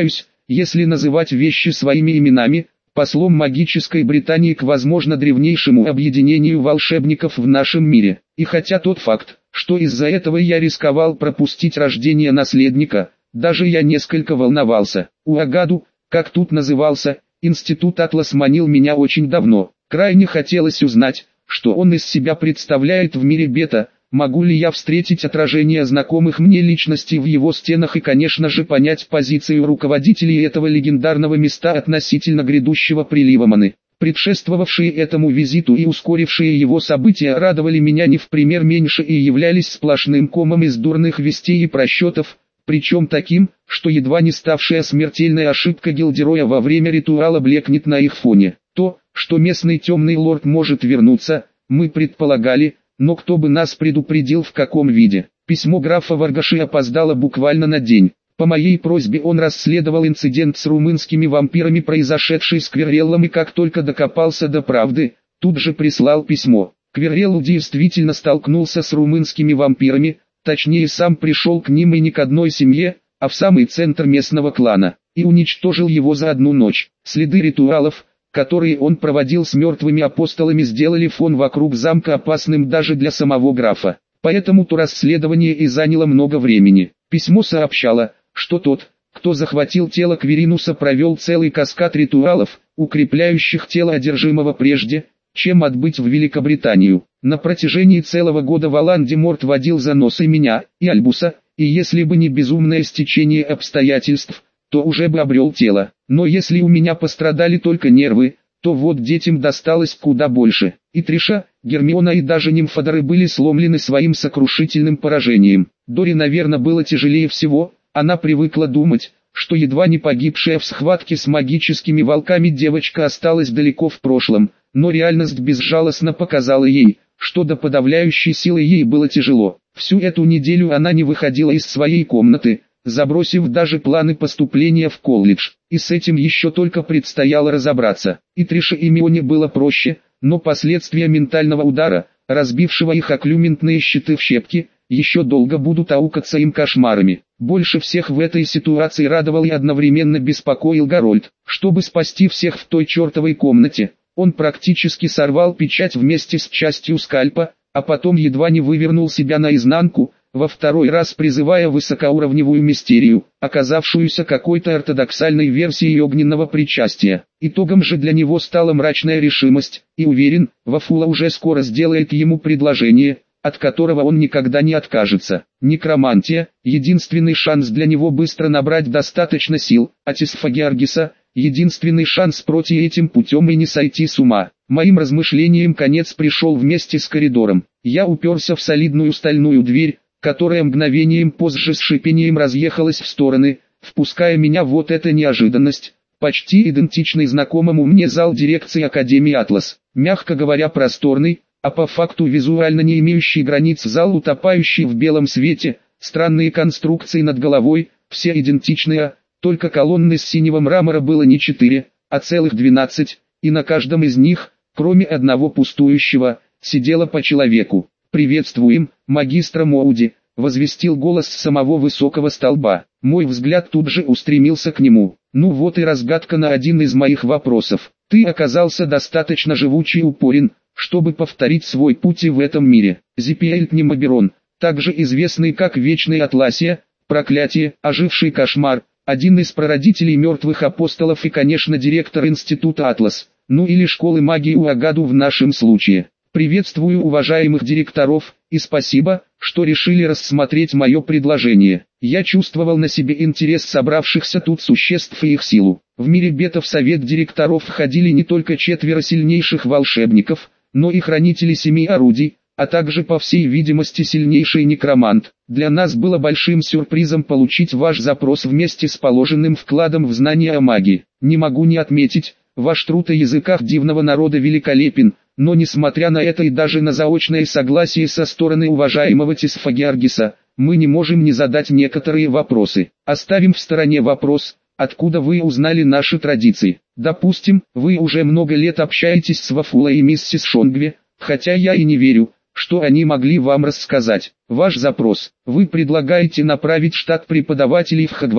если называть вещи своими именами, послом магической Британии к возможно древнейшему объединению волшебников в нашем мире. И хотя тот факт, что из-за этого я рисковал пропустить рождение наследника, даже я несколько волновался. Уагаду, как тут назывался, институт Атлас манил меня очень давно. Крайне хотелось узнать, что он из себя представляет в мире бета, могу ли я встретить отражение знакомых мне личностей в его стенах и, конечно же, понять позицию руководителей этого легендарного места относительно грядущего прилива маны. Предшествовавшие этому визиту и ускорившие его события радовали меня не в пример меньше и являлись сплошным комом из дурных вестей и просчетов, причем таким, что едва не ставшая смертельной ошибка Гилдероя во время ритуала блекнет на их фоне. То, что местный темный лорд может вернуться, мы предполагали, но кто бы нас предупредил в каком виде. Письмо графа Варгаши опоздало буквально на день. По моей просьбе он расследовал инцидент с румынскими вампирами, произошедший с Кверреллом, и как только докопался до правды, тут же прислал письмо. Кверрелл действительно столкнулся с румынскими вампирами, точнее сам пришел к ним и не к одной семье, а в самый центр местного клана, и уничтожил его за одну ночь. Следы ритуалов, которые он проводил с мертвыми апостолами, сделали фон вокруг замка опасным даже для самого графа. Поэтому то расследование и заняло много времени. Письмо сообщало, что тот, кто захватил тело Кверинуса, провел целый каскад ритуалов, укрепляющих тело одержимого прежде, чем отбыть в Великобританию. На протяжении целого года Волан-де-Морт водил за нос и меня, и Альбуса, и если бы не безумное стечение обстоятельств, то уже бы обрел тело. Но если у меня пострадали только нервы, то вот детям досталось куда больше. И Триша, Гермиона и даже Нимфодоры были сломлены своим сокрушительным поражением. Дори, наверное, было тяжелее всего. Она привыкла думать, что едва не погибшая в схватке с магическими волками девочка осталась далеко в прошлом, но реальность безжалостно показала ей, что до подавляющей силы ей было тяжело. Всю эту неделю она не выходила из своей комнаты, забросив даже планы поступления в колледж, и с этим еще только предстояло разобраться. И Трише и Мионе было проще, но последствия ментального удара, разбившего их оклюментные щиты в щепки, еще долго будут аукаться им кошмарами. Больше всех в этой ситуации радовал и одновременно беспокоил Гарольд. Чтобы спасти всех в той чертовой комнате, он практически сорвал печать вместе с частью скальпа, а потом едва не вывернул себя наизнанку, во второй раз призывая высокоуровневую мистерию, оказавшуюся какой-то ортодоксальной версией огненного причастия. Итогом же для него стала мрачная решимость, и уверен, Вафула уже скоро сделает ему предложение, от которого он никогда не откажется. Некромантия – единственный шанс для него быстро набрать достаточно сил, а Тисфагиаргиса – единственный шанс пройти этим путем и не сойти с ума. Моим размышлениям конец пришел вместе с коридором. Я уперся в солидную стальную дверь, которая мгновением позже с шипением разъехалась в стороны, впуская меня в вот эту неожиданность. Почти идентичный знакомому мне зал дирекции Академии Атлас. Мягко говоря, просторный, а по факту визуально не имеющий границ зал, утопающий в белом свете, странные конструкции над головой, все идентичные, только колонны с синего мрамора было не четыре, а целых двенадцать, и на каждом из них, кроме одного пустующего, сидело по человеку. «Приветствуем, магистра Моуди», — возвестил голос с самого высокого столба. Мой взгляд тут же устремился к нему. Ну вот и разгадка на один из моих вопросов. Ты оказался достаточно живучий и упорен, чтобы повторить свой путь и в этом мире. Зипиэль Пнемоберон, также известный как Вечный Атласия, Проклятие, Оживший Кошмар, один из прародителей мертвых апостолов и, конечно, директор Института Атлас, ну или Школы магии Уагаду в нашем случае. Приветствую уважаемых директоров, и спасибо, что решили рассмотреть мое предложение. Я чувствовал на себе интерес собравшихся тут существ и их силу. В мире бета в совет директоров входили не только четверо сильнейших волшебников, но и хранители семи орудий, а также, по всей видимости, сильнейший некромант. Для нас было большим сюрпризом получить ваш запрос вместе с положенным вкладом в знания о магии. Не могу не отметить, ваш труд о языках дивного народа великолепен, но несмотря на это и даже на заочное согласие со стороны уважаемого Тисфагиаргиса, мы не можем не задать некоторые вопросы. Оставим в стороне вопрос, откуда вы узнали наши традиции. Допустим, вы уже много лет общаетесь с Вафулой и миссис Шонгве, хотя я и не верю, что они могли вам рассказать. Ваш запрос. Вы предлагаете направить штат преподавателей в Хогвартс,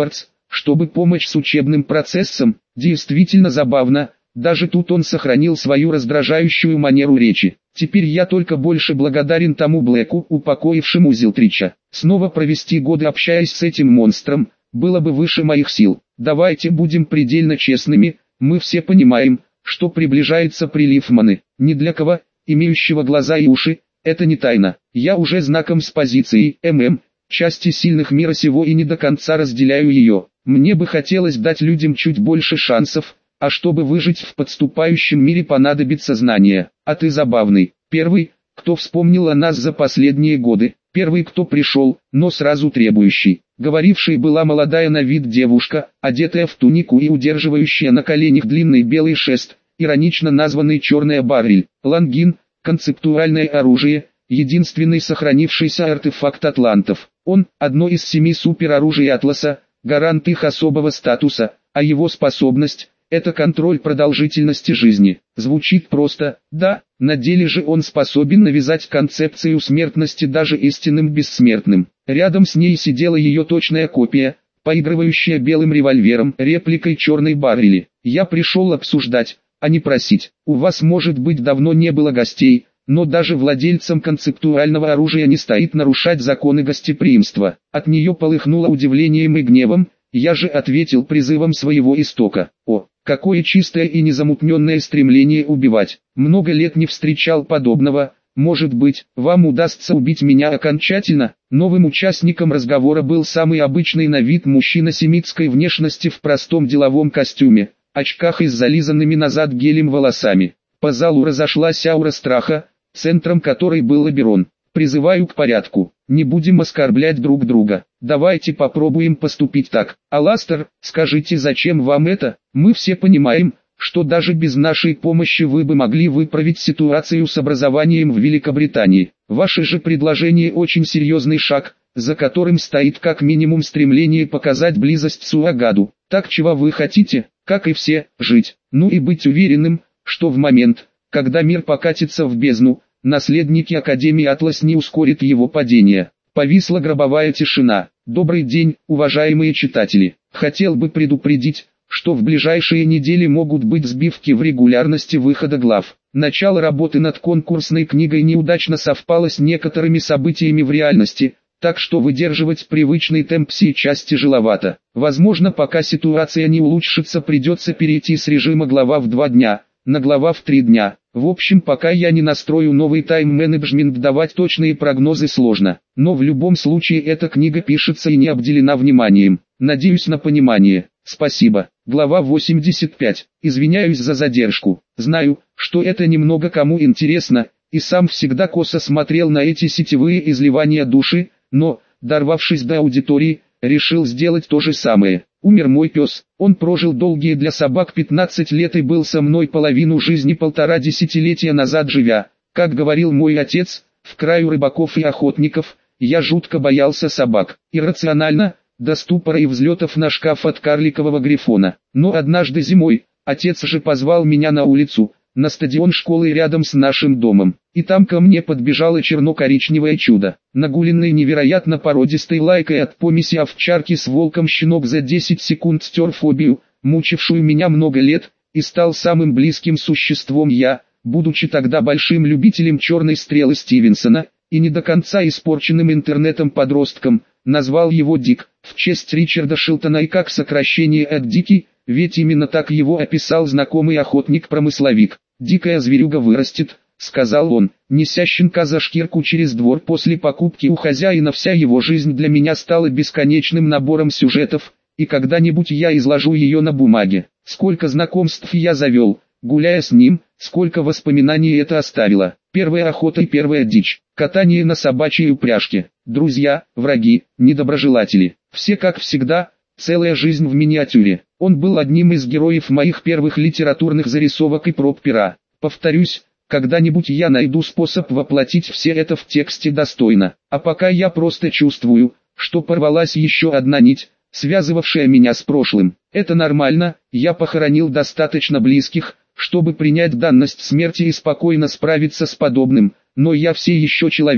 чтобы помочь с учебным процессом. Действительно забавно, даже тут он сохранил свою раздражающую манеру речи. Теперь я только больше благодарен тому Блэку, упокоившему Зилтрича. Снова провести годы общаясь с этим монстром, было бы выше моих сил. Давайте будем предельно честными, мы все понимаем, что приближается прилив маны. Ни для кого, имеющего глаза и уши, это не тайна. Я уже знаком с позицией ММ, части сильных мира сего и не до конца разделяю ее. Мне бы хотелось дать людям чуть больше шансов, а чтобы выжить в подступающем мире понадобится знание. А ты забавный. Первый, кто вспомнил о нас за последние годы. Первый, кто пришел, но сразу требующий. Говорившей была молодая на вид девушка, одетая в тунику и удерживающая на коленях длинный белый шест, иронично названный «Черная баррель». Лангин, концептуальное оружие, единственный сохранившийся артефакт атлантов. Он – одно из семи супероружий Атласа, гарант их особого статуса, а его способность – это контроль продолжительности жизни. Звучит просто, да, на деле же он способен навязать концепцию смертности даже истинным бессмертным. Рядом с ней сидела ее точная копия, поигрывающая белым револьвером, репликой черной баррели. Я пришел обсуждать, а не просить. У вас может быть давно не было гостей, но даже владельцам концептуального оружия не стоит нарушать законы гостеприимства. От нее полыхнуло удивлением и гневом, я же ответил призывом своего истока. О, какое чистое и незамутненное стремление убивать. Много лет не встречал подобного. Может быть, вам удастся убить меня окончательно. Новым участником разговора был самый обычный на вид мужчина семитской внешности в простом деловом костюме, очках и с зализанными назад гелем волосами. По залу разошлась аура страха, центром которой был Лаберон. Призываю к порядку. Не будем оскорблять друг друга. Давайте попробуем поступить так. Аластер, скажите, зачем вам это? Мы все понимаем, что даже без нашей помощи вы бы могли выправить ситуацию с образованием в Великобритании. Ваше же предложение очень серьезный шаг, за которым стоит как минимум стремление показать близость Суагаду. Так чего вы хотите, как и все, жить. Ну и быть уверенным, что в момент, когда мир покатится в бездну, наследники Академии Атлас не ускорят его падение. Повисла гробовая тишина. Добрый день, уважаемые читатели. Хотел бы предупредить, что в ближайшие недели могут быть сбивки в регулярности выхода глав. Начало работы над конкурсной книгой неудачно совпало с некоторыми событиями в реальности, так что выдерживать привычный темп сейчас тяжеловато. Возможно, пока ситуация не улучшится, придется перейти с режима глава в два дня на глава в три дня. В общем, пока я не настрою новый тайм-менеджмент, давать точные прогнозы сложно. Но в любом случае эта книга пишется и не обделена вниманием. Надеюсь на понимание. Спасибо. Глава восемьдесят пять. Извиняюсь за задержку. Знаю, что это немного кому интересно, и сам всегда косо смотрел на эти сетевые изливания души, но, дорвавшись до аудитории, решил сделать то же самое. Умер мой пес. Он прожил долгие для собак пятнадцать лет и был со мной половину жизни полтора десятилетия назад живя. Как говорил мой отец, в краю рыбаков и охотников, я жутко боялся собак. Иррационально, до ступора и взлетов на шкаф от карликового грифона. Но однажды зимой, отец же позвал меня на улицу, на стадион школы рядом с нашим домом. И там ко мне подбежало черно-коричневое чудо. Нагуленный невероятно породистой лайкой от помеси овчарки с волком щенок за десять секунд стер фобию, мучившую меня много лет, и стал самым близким существом я, будучи тогда большим любителем черной стрелы Стивенсона, и не до конца испорченным интернетом подростком, назвал его Дик, в честь Ричарда Шилтона и как сокращение от Дикий, ведь именно так его описал знакомый охотник-промысловик. «Дикая зверюга вырастет», — сказал он, неся щенка за шкирку через двор. После покупки у хозяина вся его жизнь для меня стала бесконечным набором сюжетов, и когда-нибудь я изложу ее на бумаге. Сколько знакомств я завел, гуляя с ним, сколько воспоминаний это оставило. Первая охота и первая дичь, катание на собачьей упряжке, друзья, враги, недоброжелатели. Все как всегда, целая жизнь в миниатюре. Он был одним из героев моих первых литературных зарисовок и проб пера. Повторюсь, когда-нибудь я найду способ воплотить все это в тексте достойно. А пока я просто чувствую, что порвалась еще одна нить, связывавшая меня с прошлым. Это нормально, я похоронил достаточно близких, чтобы принять данность смерти и спокойно справиться с подобным, но я все еще человек,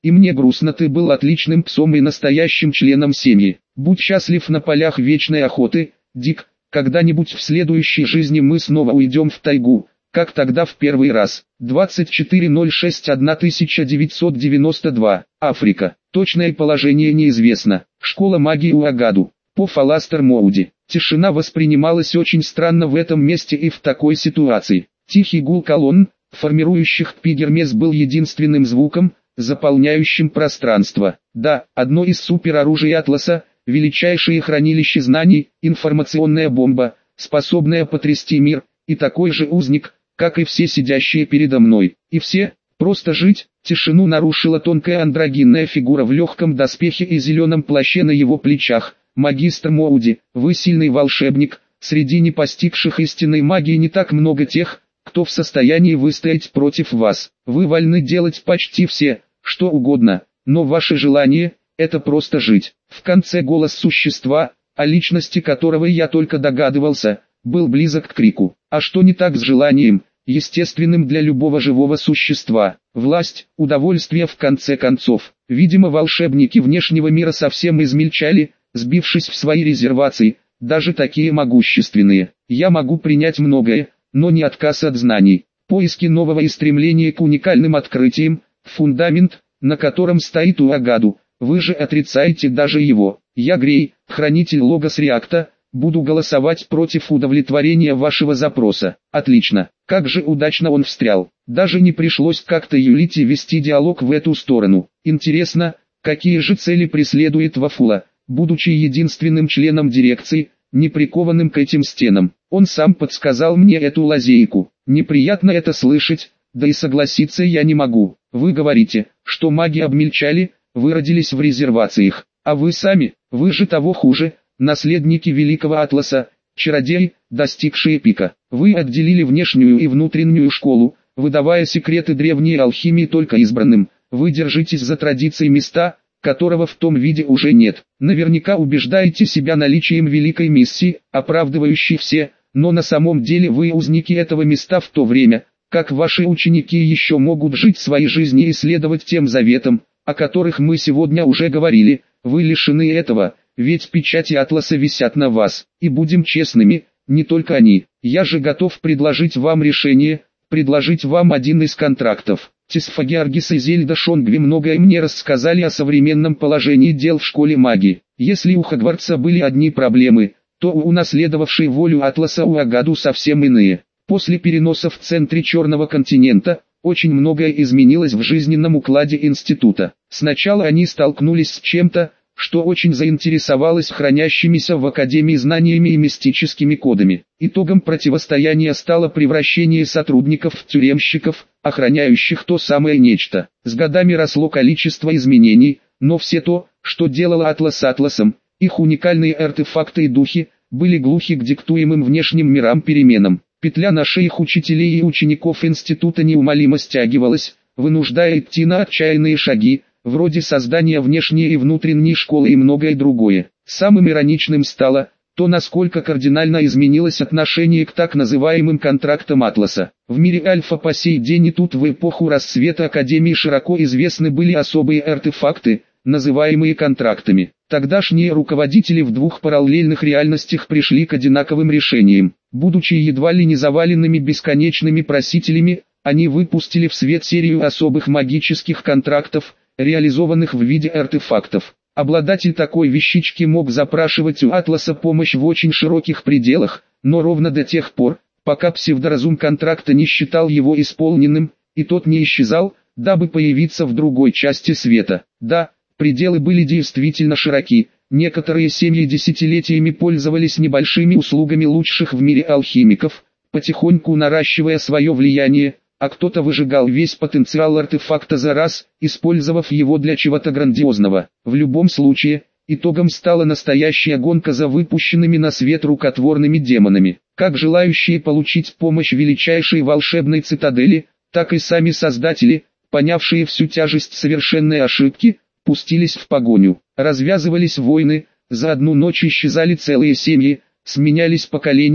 и мне грустно, ты был отличным псом и настоящим членом семьи. Будь счастлив на полях вечной охоты, Дик, когда-нибудь в следующей жизни мы снова уйдем в тайгу, как тогда в первый раз. двадцать четыре ноль шесть тысяча девятьсот девяносто два. Африка. Точное положение неизвестно. Школа магии Уагаду. По Фаластер Моуди. Тишина воспринималась очень странно в этом месте и в такой ситуации. Тихий гул колонн, формирующих пигермес, был единственным звуком, заполняющим пространство. Да, одно из супероружий Атласа, величайшее хранилище знаний, информационная бомба, способная потрясти мир, и такой же узник, как и все сидящие передо мной. И все, просто жить. Тишину нарушила тонкая андрогинная фигура в легком доспехе и зеленом плаще на его плечах. Магистр Моуди, вы сильный волшебник, среди не постигших истинной магии не так много тех, кто в состоянии выстоять против вас. Вы вольны делать почти все, что угодно, но ваше желание – это просто жить. В конце голос существа, о личности которого я только догадывался, был близок к крику. А что не так с желанием, естественным для любого живого существа? Власть, удовольствие в конце концов. Видимо, волшебники внешнего мира совсем измельчали, сбившись в свои резервации, даже такие могущественные. Я могу принять многое, но не отказ от знаний. Поиски нового и стремление к уникальным открытиям, фундамент, на котором стоит Уагаду, вы же отрицаете даже его. Я Грей, хранитель Логос Реакта, буду голосовать против удовлетворения вашего запроса. Отлично, как же удачно он встрял. Даже не пришлось как-то юлить и вести диалог в эту сторону. Интересно, какие же цели преследует Вафула, будучи единственным членом дирекции, не прикованным к этим стенам. Он сам подсказал мне эту лазейку. Неприятно это слышать, да и согласиться я не могу. Вы говорите, что маги обмельчали, выродились в резервациях. А вы сами, вы же того хуже, наследники Великого Атласа, чародеи, достигшие пика. Вы отделили внешнюю и внутреннюю школу, выдавая секреты древней алхимии только избранным. Вы держитесь за традиции места, которого в том виде уже нет. Наверняка убеждаете себя наличием великой миссии, оправдывающей все, но на самом деле вы узники этого места в то время, как ваши ученики еще могут жить своей жизнью и следовать тем заветам, о которых мы сегодня уже говорили. Вы лишены этого, ведь печати Атласа висят на вас. И будем честными, не только они. Я же готов предложить вам решение, предложить вам один из контрактов. Тисфагиаргис и Зельда Шонгви многое мне рассказали о современном положении дел в школе магии. Если у Хогвартса были одни проблемы, то у унаследовавшей волю Атласа Уагаду совсем иные. После переноса в центре Черного континента, очень многое изменилось в жизненном укладе института. Сначала они столкнулись с чем-то, что очень заинтересовалось хранящимися в Академии знаниями и мистическими кодами. Итогом противостояния стало превращение сотрудников в тюремщиков, охраняющих то самое нечто. С годами росло количество изменений, но все то, что делало Атлас Атласом, их уникальные артефакты и духи, были глухи к диктуемым внешним мирам переменам. Петля на шеях учителей и учеников института неумолимо стягивалась, вынуждая идти на отчаянные шаги, вроде создания внешней и внутренней школы и многое другое. Самым ироничным стало то, насколько кардинально изменилось отношение к так называемым контрактам Атласа. В мире Альфа по сей день и тут в эпоху расцвета Академии широко известны были особые артефакты, называемые контрактами. Тогдашние руководители в двух параллельных реальностях пришли к одинаковым решениям. Будучи едва ли не заваленными бесконечными просителями, они выпустили в свет серию особых магических контрактов, реализованных в виде артефактов. Обладатель такой вещички мог запрашивать у Атласа помощь в очень широких пределах, но ровно до тех пор, пока псевдоразум контракта не считал его исполненным, и тот не исчезал, дабы появиться в другой части света. Да, пределы были действительно широки, некоторые семьи десятилетиями пользовались небольшими услугами лучших в мире алхимиков, потихоньку наращивая свое влияние, а кто-то выжигал весь потенциал артефакта за раз, использовав его для чего-то грандиозного. В любом случае, итогом стала настоящая гонка за выпущенными на свет рукотворными демонами. Как желающие получить помощь величайшей волшебной цитадели, так и сами создатели, понявшие всю тяжесть совершенной ошибки, пустились в погоню. Развязывались войны, за одну ночь исчезали целые семьи, сменялись поколения,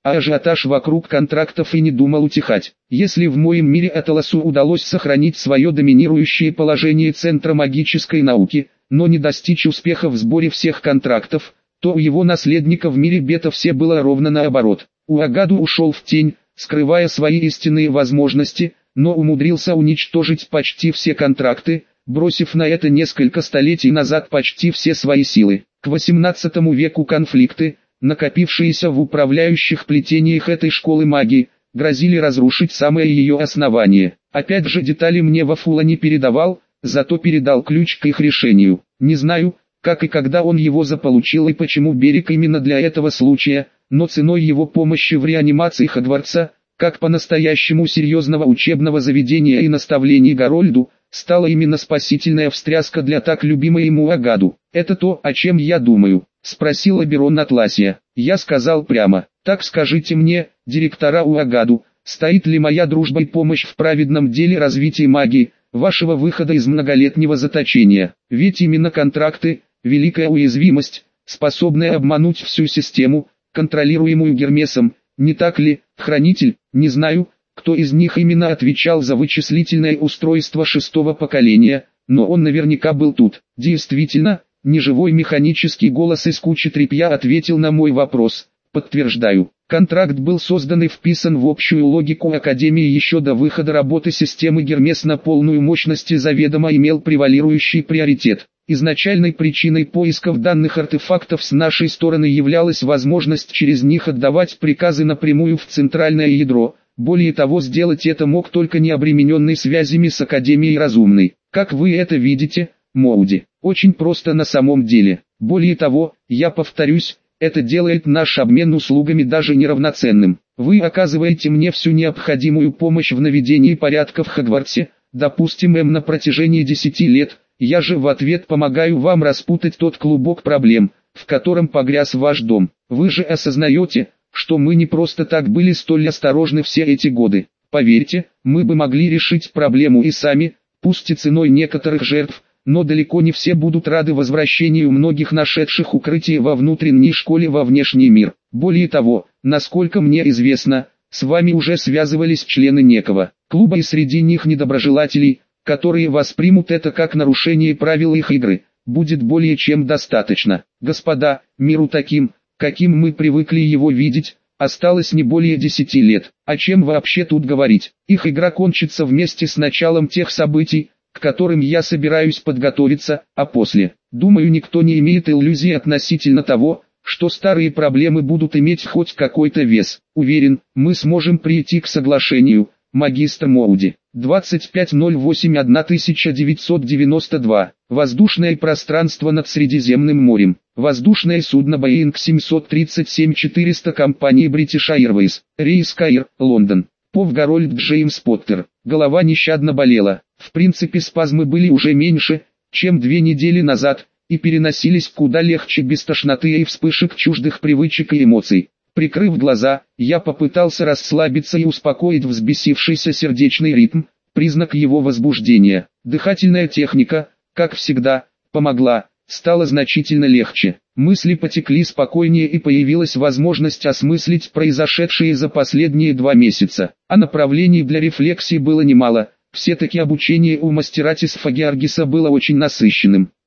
а ажиотаж вокруг контрактов и не думал утихать. Если в моем мире Аталасу удалось сохранить свое доминирующее положение центра магической науки, но не достичь успеха в сборе всех контрактов, то у его наследника в мире Бета все было ровно наоборот. Уагаду ушел в тень, скрывая свои истинные возможности, но умудрился уничтожить почти все контракты, бросив на это несколько столетий назад почти все свои силы. К восемнадцатому веку конфликты, накопившиеся в управляющих плетениях этой школы магии, грозили разрушить самое ее основание. Опять же детали мне Вафула не передавал, зато передал ключ к их решению. Не знаю, как и когда он его заполучил и почему Берег именно для этого случая, но ценой его помощи в реанимации Хогвартса, как по-настоящему серьезного учебного заведения и наставлений Гарольду, стала именно спасительная встряска для так любимой ему Агаду. «Это то, о чем я думаю», — спросил Аберон Атласия. Я сказал прямо: «Так скажите мне, директора Уагаду, стоит ли моя дружба и помощь в праведном деле развития магии, вашего выхода из многолетнего заточения? Ведь именно контракты, великая уязвимость, способная обмануть всю систему, контролируемую Гермесом, не так ли, Хранитель?» Не знаю, кто из них именно отвечал за вычислительное устройство шестого поколения, но он наверняка был тут. Действительно, неживой механический голос из кучи тряпья ответил на мой вопрос. Подтверждаю, контракт был создан и вписан в общую логику Академии еще до выхода работы системы Гермес на полную мощность и заведомо имел превалирующий приоритет. Изначальной причиной поисков данных артефактов с нашей стороны являлась возможность через них отдавать приказы напрямую в центральное ядро. Более того, сделать это мог только не обремененный связями с Академией Разумной. Как вы это видите, Моуди? Очень просто на самом деле. Более того, я повторюсь, это делает наш обмен услугами даже неравноценным. Вы оказываете мне всю необходимую помощь в наведении порядка в Хогвартсе, допустим, М на протяжении десяти лет. Я же в ответ помогаю вам распутать тот клубок проблем, в котором погряз ваш дом. Вы же осознаете, что мы не просто так были столь осторожны все эти годы. Поверьте, мы бы могли решить проблему и сами, пусть и ценой некоторых жертв, но далеко не все будут рады возвращению многих нашедших укрытие во внутренней школе во внешний мир. Более того, насколько мне известно, с вами уже связывались члены некого клуба и среди них недоброжелателей, которые воспримут это как нарушение правил их игры, будет более чем достаточно. Господа, миру таким, каким мы привыкли его видеть, осталось не более десяти лет. О чем вообще тут говорить? Их игра кончится вместе с началом тех событий, к которым я собираюсь подготовиться, а после. Думаю, никто не имеет иллюзий относительно того, что старые проблемы будут иметь хоть какой-то вес. Уверен, мы сможем прийти к соглашению, магистр Моуди. двадцать пять ноль восемь тысяча девятьсот девяносто два. Воздушное пространство над Средиземным морем. Воздушное судно Boeing семьсот тридцать семь четыреста компании British Airways. Рейс Каир, Лондон. Пов Гарольд Джеймс Поттер. Голова нещадно болела. В принципе, спазмы были уже меньше, чем две недели назад, и переносились куда легче без тошноты и вспышек чуждых привычек и эмоций. Прикрыв глаза, я попытался расслабиться и успокоить взбесившийся сердечный ритм, признак его возбуждения. Дыхательная техника, как всегда, помогла, стало значительно легче. Мысли потекли спокойнее и появилась возможность осмыслить произошедшее за последние два месяца. А направлений для рефлексии было немало, все-таки обучение у мастера Тисфа Георгиса было очень насыщенным.